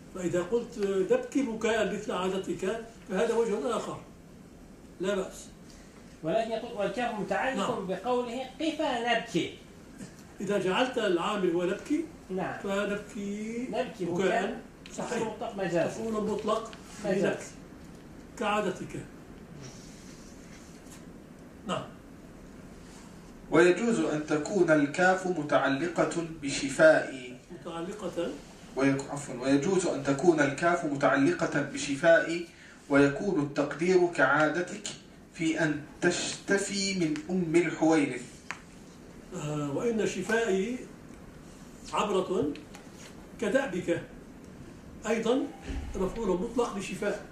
فإذا قلت نبكي بكاء مثل عادتك فهذا وجه آخر لا بأس. ولكن يقول والكاف متعلق نعم. بقوله قف نبكي. إذا جعلت العامل هو نبكي نعم. فنبكي نبكي بكاء صحيح مطلق مجاز. مفعول مطلق مجاز. لنبكي كعادتك. نعم. ويجوز أن تكون الكاف متعلقة بشفاء متعلقة ويجوز أن تكون الكاف متعلقة بشفاء ويكون التقدير كعادتك في أن تشتفي من أم الحويرث. وإن شفائي عبرة كدأبك أيضا مفعول مطلق بشفاء.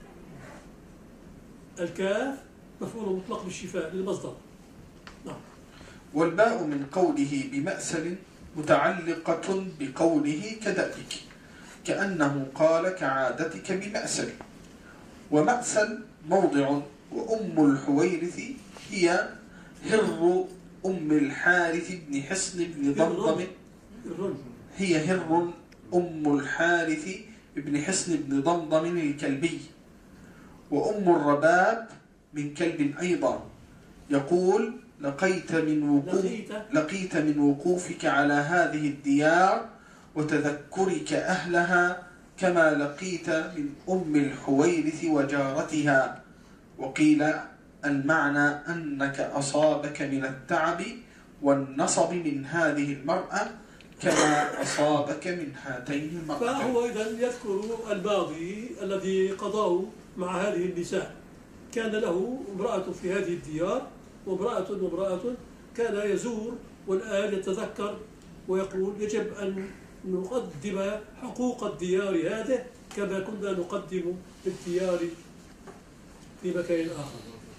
الكاف مفعول مطلق بالشفاء للمصدر. نعم. والباء من قوله بمأسل متعلقة بقوله كدأبك كأنه قال كعادتك بمأسل. ومأسل موضع وأم الحويرث هي هر أم الحارث بن حصن بن ضمضم هي هر أم الحارث بن حصن بن ضمضم الكلبي. وأم الرباب من كلب أيضا. يقول لقيت من وقوفك على هذه الديار وتذكرك أهلها كما لقيت من أم الحويرث وجارتها. وقيل المعنى أنك أصابك من التعب والنصب من هذه المرأة كما أصابك من هاتين المرأتين. فهو إذا يذكر الماضي الذي قضاه مع هذه النساء. كان له امرأة في هذه الديار وامرأة كان يزور والآن يتذكر ويقول يجب أن نقدم حقوق الديار هذه كما كنا نقدم الديار في مكان آخر.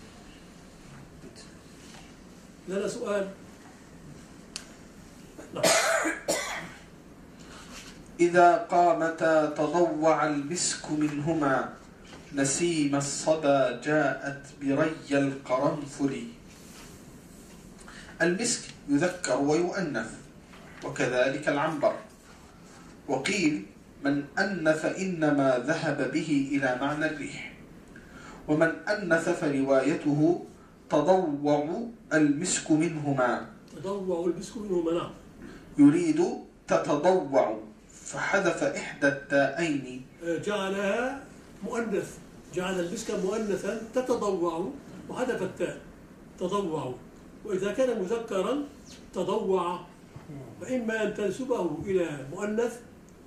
لنا سؤال؟ نعم. إذا قامتا تضوع المسك منهما نسيم الصبا جاءت بري القرنفل. المسك يذكر ويؤنث وكذلك العنبر. وقيل من أنث إنما ذهب به إلى معنى الريح. ومن أنث فروايته تضوع المسك منهما. تضوع المسك منهما. نعم. يريد تتضوع فحذف إحدى التاءين جعلها مؤنث. جعل المسك مؤنثا تتضوع وحذف التاء تضوع. وإذا كان مذكرا تضوع فإما أن تنسبه إلى مؤنث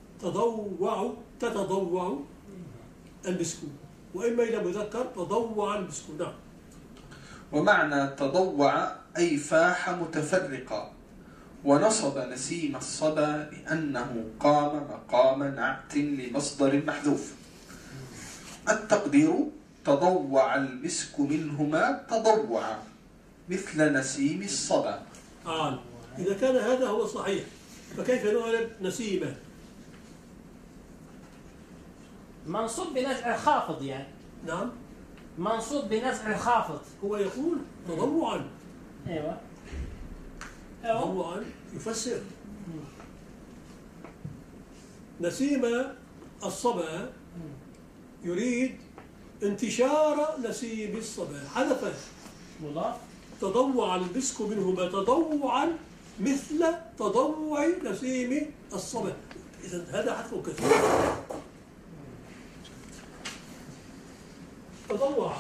تتضوع المسك وإما إلى مذكر تضوع المسك. نعم. ومعنى تضوع أي فاح متفرقا. ونصب نسيم الصبا لأنه قام مقام نعت لمصدر محذوف. التقدير تضوع المسك منهما تضوع مثل نسيم الصبا. إذا كان هذا هو صحيح فكيف نعرب نسيمة؟ منصوب بنزع الخافض يعني. نعم. منصوب بنزع الخافض. هو يقول تضوعا. أيوة. تضوعا يفسر. نسيم الصبا يريد انتشار نسيم الصبا حذفه مضاف. تضوع المسك منهما تضوعا مثل تضوع نسيم الصبا. إذا هذا حذف كثير. تضوع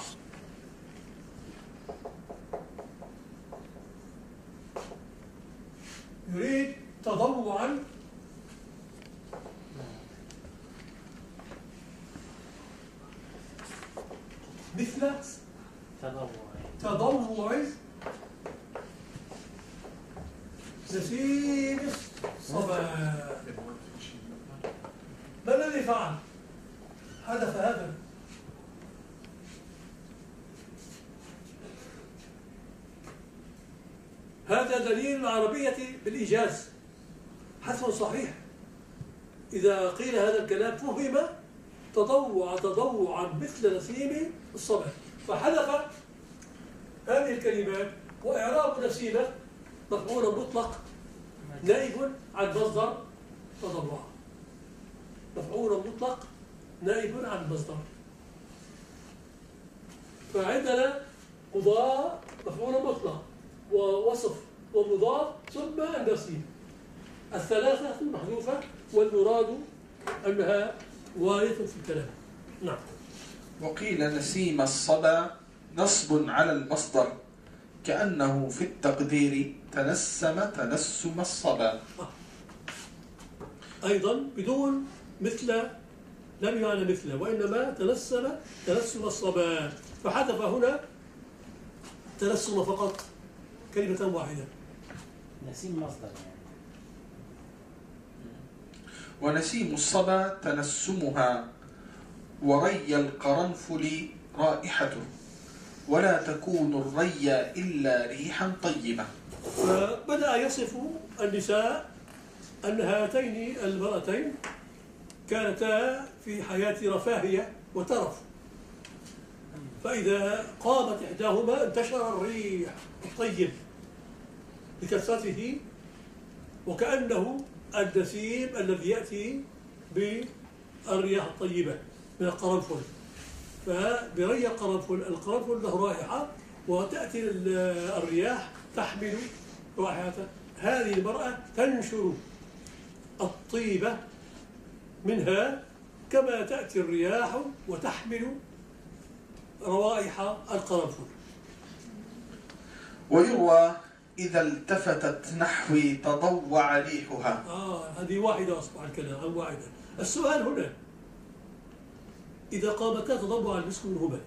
يريد تضوعا مثل تضوع نسيم الصبا. ما الذي فعل؟ حدث هذا. هذا دليل العربية بالإيجاز حذف صحيح. إذا قيل هذا الكلام فهم تضوعا مثل نسيم الصبا فحذف هذه الكلمات. وإعراب نسيمة مفعول مطلق نائب عن مصدر تضوع. مفعول مطلق نائب عن المصدر. فعندنا مضاف مفعول مطلق ووصف ومضاف ثم النصيب، الثلاثة محذوفة، والمراد أنها واردة في الكلام. نعم. وقيل نسيم الصبا نصب على المصدر كأنه في التقدير تنسم تنسم الصبا. أيضا بدون مثل، لم يعني مثل، وإنما تنسم تنسم الصبا، فحذف هنا تنسم فقط، كلمة واحدة. نسيم مصدر يعني. ونسيم الصبا تنسمها وري القرنفل رائحته ولا تكون الري إلا ريحا طيبة. فبدأ يصف النساء أن هاتين المرأتين كانتا في حياة رفاهية وترف، فإذا قامت إحداهما انتشر الريح الطيب بكثرته، وكأنه النسيم الذي يأتي بالرياح الطيبة من القرنفل. فبري القرنفل له رائحة، وتأتي الرياح تحمل رائحة هذه المرأة، تنشر الطيبة منها كما تأتي الرياح وتحمل روائح القرنفل. ويروى إذا التفتت نحوي تضوع ريحها. هذه واحدة، أصبح الكلام عن واحدة. السؤال هنا، إذا قامتا تضوع المسك والهبة،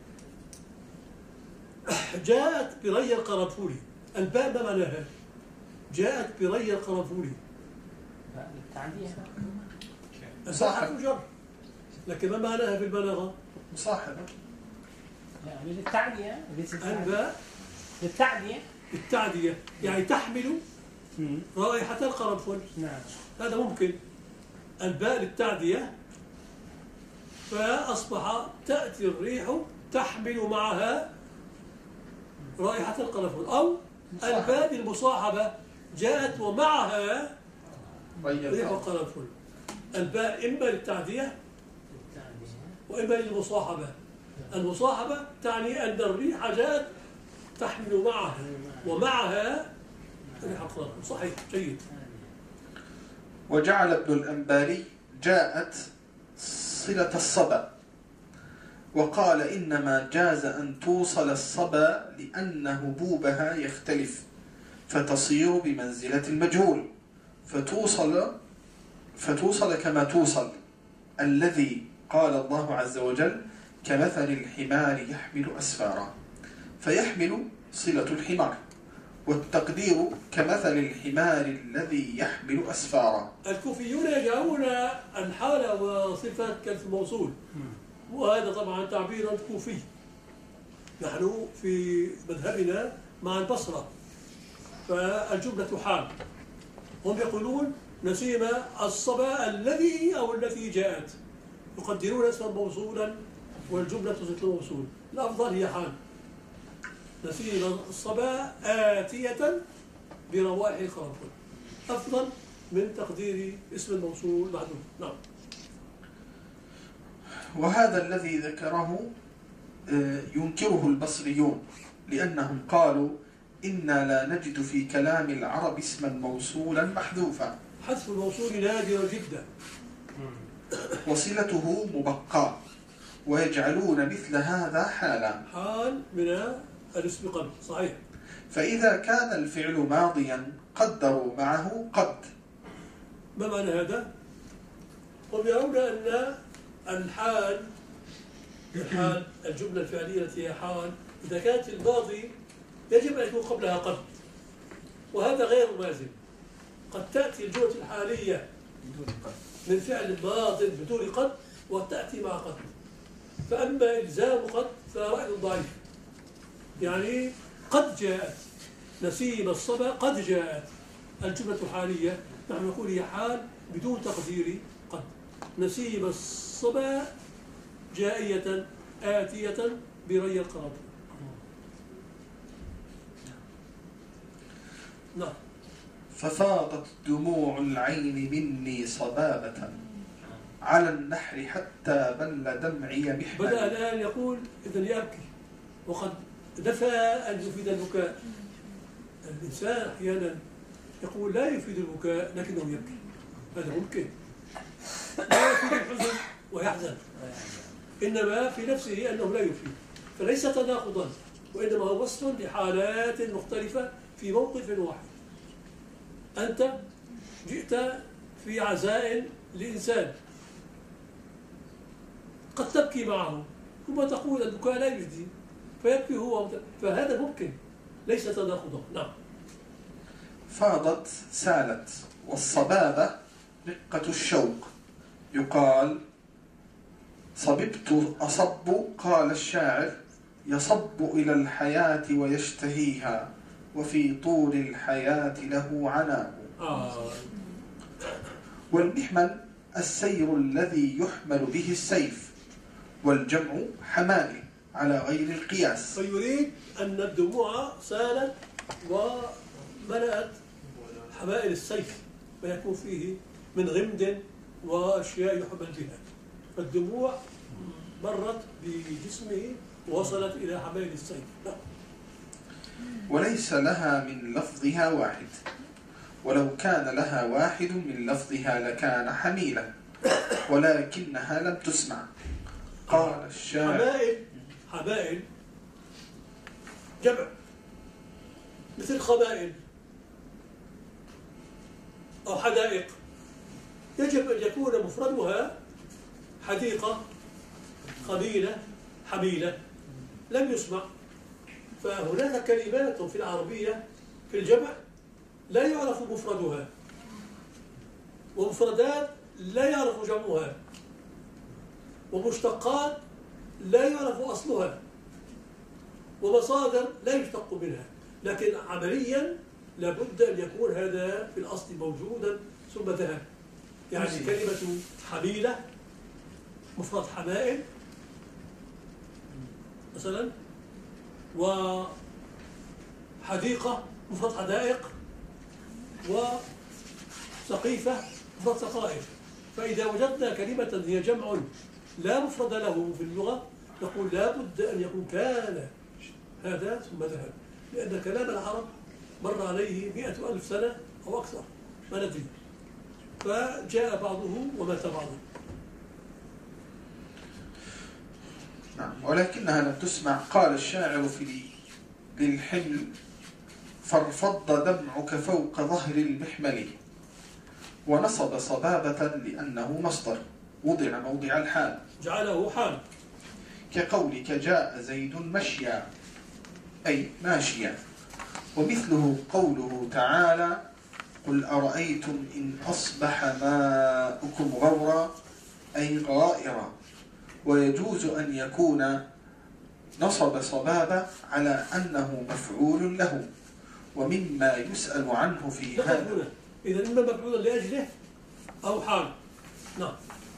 جاءت بري القرنفل، الباء ما معناها؟ جاءت بري القرنفل، التعدية صاحب جر، لكن ما معناها في البلاغة؟ مصاحبة. يعني للتعدية. الباء للتعدية. التعدية يعني تحمل رائحة القرنفل. نعم. هذا ممكن. الباء للتعدية، فأصبح تأتي الريح تحمل معها رائحة القرنفل، أو الباء المصاحبة جاءت ومعها ريح القرنفل. الباء إما للتعدية وإما للمصاحبة. المصاحبة تعني أن الريح جاءت تحمل معها ومعها ريح القرنفل. صحيح، جيد. وجعل ابن الأنباري جاءت صلة الصبا، وقال إنما جاز أن توصل الصبا لأن هبوبها يختلف فتصير بمنزلة المجهول، فتوصل كما توصل، الذي قال الله عز وجل كمثل الحمار يحمل أسفارا، فيحمل صلة الحمار، والتقدير كمثل الحمار الذي يحمل أسفارا. الكوفيون يجعلون الحال وصفة كالموصول، وهذا طبعا تعبير كوفي. نحن في مذهبنا مع البصرة فالجملة حال، هم يقولون نسيم الصبا الذي أو التي جاءت، يقدرون اسما موصولا والجملة صفة الموصول. الأفضل هي حال، نسيم الصبا آتية بروائح القرنفل، أفضل من تقدير اسم الموصول معدوم. نعم. وهذا الذي ذكره ينكره البصريون، لأنهم قالوا إنا لا نجد في كلام العرب اسما موصولا محذوفا. حذف الموصول نادر جدا، وصلته مبقى، ويجعلون مثل هذا حالا، حال من الاسم قبل. صحيح. فإذا كان الفعل ماضيا قدروا معه قد. ما معنى هذا؟ هم يرون أن الحال الجملة الفعلية التي هي حال إذا كانت في الماضي يجب أن يكون قبلها قد، وهذا غير ملازم. قد تأتي الجملة الحالية من فعل ماض بدون قد وتأتي مع قد، فأما إلزام قد فرأي ضعيف. يعني قد جاءت نسيم الصبا، قد جاءت الجملة الحالية، نحن نقول هي حال بدون تقدير قد. نسيم الصبا جائية آتية بري القرنفل. نعم. ففاضت دموع العين مني صبابة على النحر حتى بل دمعي بدأ محمل. الآن يقول إذن يبكي، وقد نفى أن يفيد البكاء. الإنسان أحيانا يقول لا يفيد البكاء لكنه يبكي، هذا ممكن. لا يفيد الحزن ويحزن، إنما في نفسه أنه لا يفيد، فليس تناقضا، وإنما هو وصف لحالات مختلفة في موقف واحد. أنت جئت في عزاء لإنسان قد تبكي معه، ثم تقول البكاء لا يجدي، فيبكي هو، فهذا ممكن، ليس تناقضا. نعم. فاضت سالت، والصبابة رقة الشوق، يقال صببت أصب. قال الشاعر يصب إلى الحياة ويشتهيها، وفي طول الحياة له عناء. والمحمل السير الذي يحمل به السيف، والجمع حمائل على غير القياس. فيريد أن الدموع سالت وملأت حمائل السيف، فيكون فيه من غمد وأشياء يحمل بها، فالدموع مرت بجسمه ووصلت إلى حمائل السيف. لا. وليس لها من لفظها واحد، ولو كان لها واحد من لفظها لكان حميلا، ولكنها لم تسمع. قال الشاعر حمائل جمع، مثل خمائل أو حدائق، يجب أن يكون مفردها حديقة، خميلة، حميلة، لم يسمع. فهناك كلمات في العربية في الجمع لا يعرف مفردها، ومفردات لا يعرف جمعها، ومشتقات لا يعرف أصلها، ومصادر لا يشتق منها، لكن عمليا لابد أن يكون هذا في الأصل موجودا ثم ذهب. يعني كلمة حميلة مفرد حمائل مثلا، وحديقة مفرد حدائق، وسقيفة مفرد سقائف. فإذا وجدنا كلمة هي جمع لا مفرد له في اللغة، نقول لا بد أن يكون كان هذا ثم ذهب، لأن كلام العرب مر عليه 100,000 سنة أو أكثر، ما ندري، فجاء بعضه ومات بعضه. نعم. ولكنها لم تسمع. قال الشاعر في للحمل فارفض دمعك فوق ظهر المحمل، ونصب صبابة لأنه مصدر وضع موضع الحال، جعله حال. كقولك جاء زيد مشيا، أي ماشيا. ومثله قوله تعالى قل أرأيتم إن أصبح ماؤكم غورا، أي غائرا. ويجوز أن يكون نصب صبابة على أنه مفعول له، ومما يسأل عنه في هذا. إذا إما مفعولا لأجله أو حال. نعم.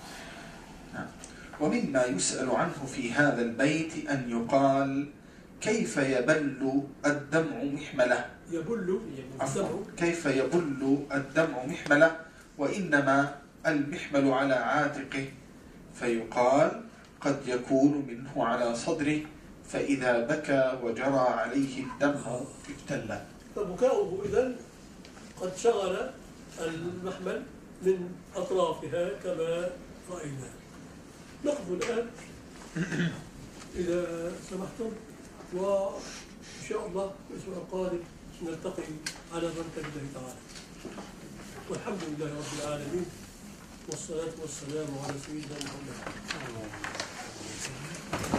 ومما يسأل عنه في هذا البيت أن يقال كيف يبل الدمع محملة. يبل الدمع. كيف يبل الدمع محملة، وإنما المحمل على عاتقه، فيقال قد يكون منه على صدره، فإذا بكى وجرى عليه الدمع ابتلى. فبكاؤه إذن قد شغل المحمل من أطرافها كما رأينا. نقف الآن إذا سمحتم، وإن شاء الله في الأسبوع القادم نلتقي على بركة الله تعالى. والحمد لله رب العالمين، والصلاة والسلام على سيدنا محمد.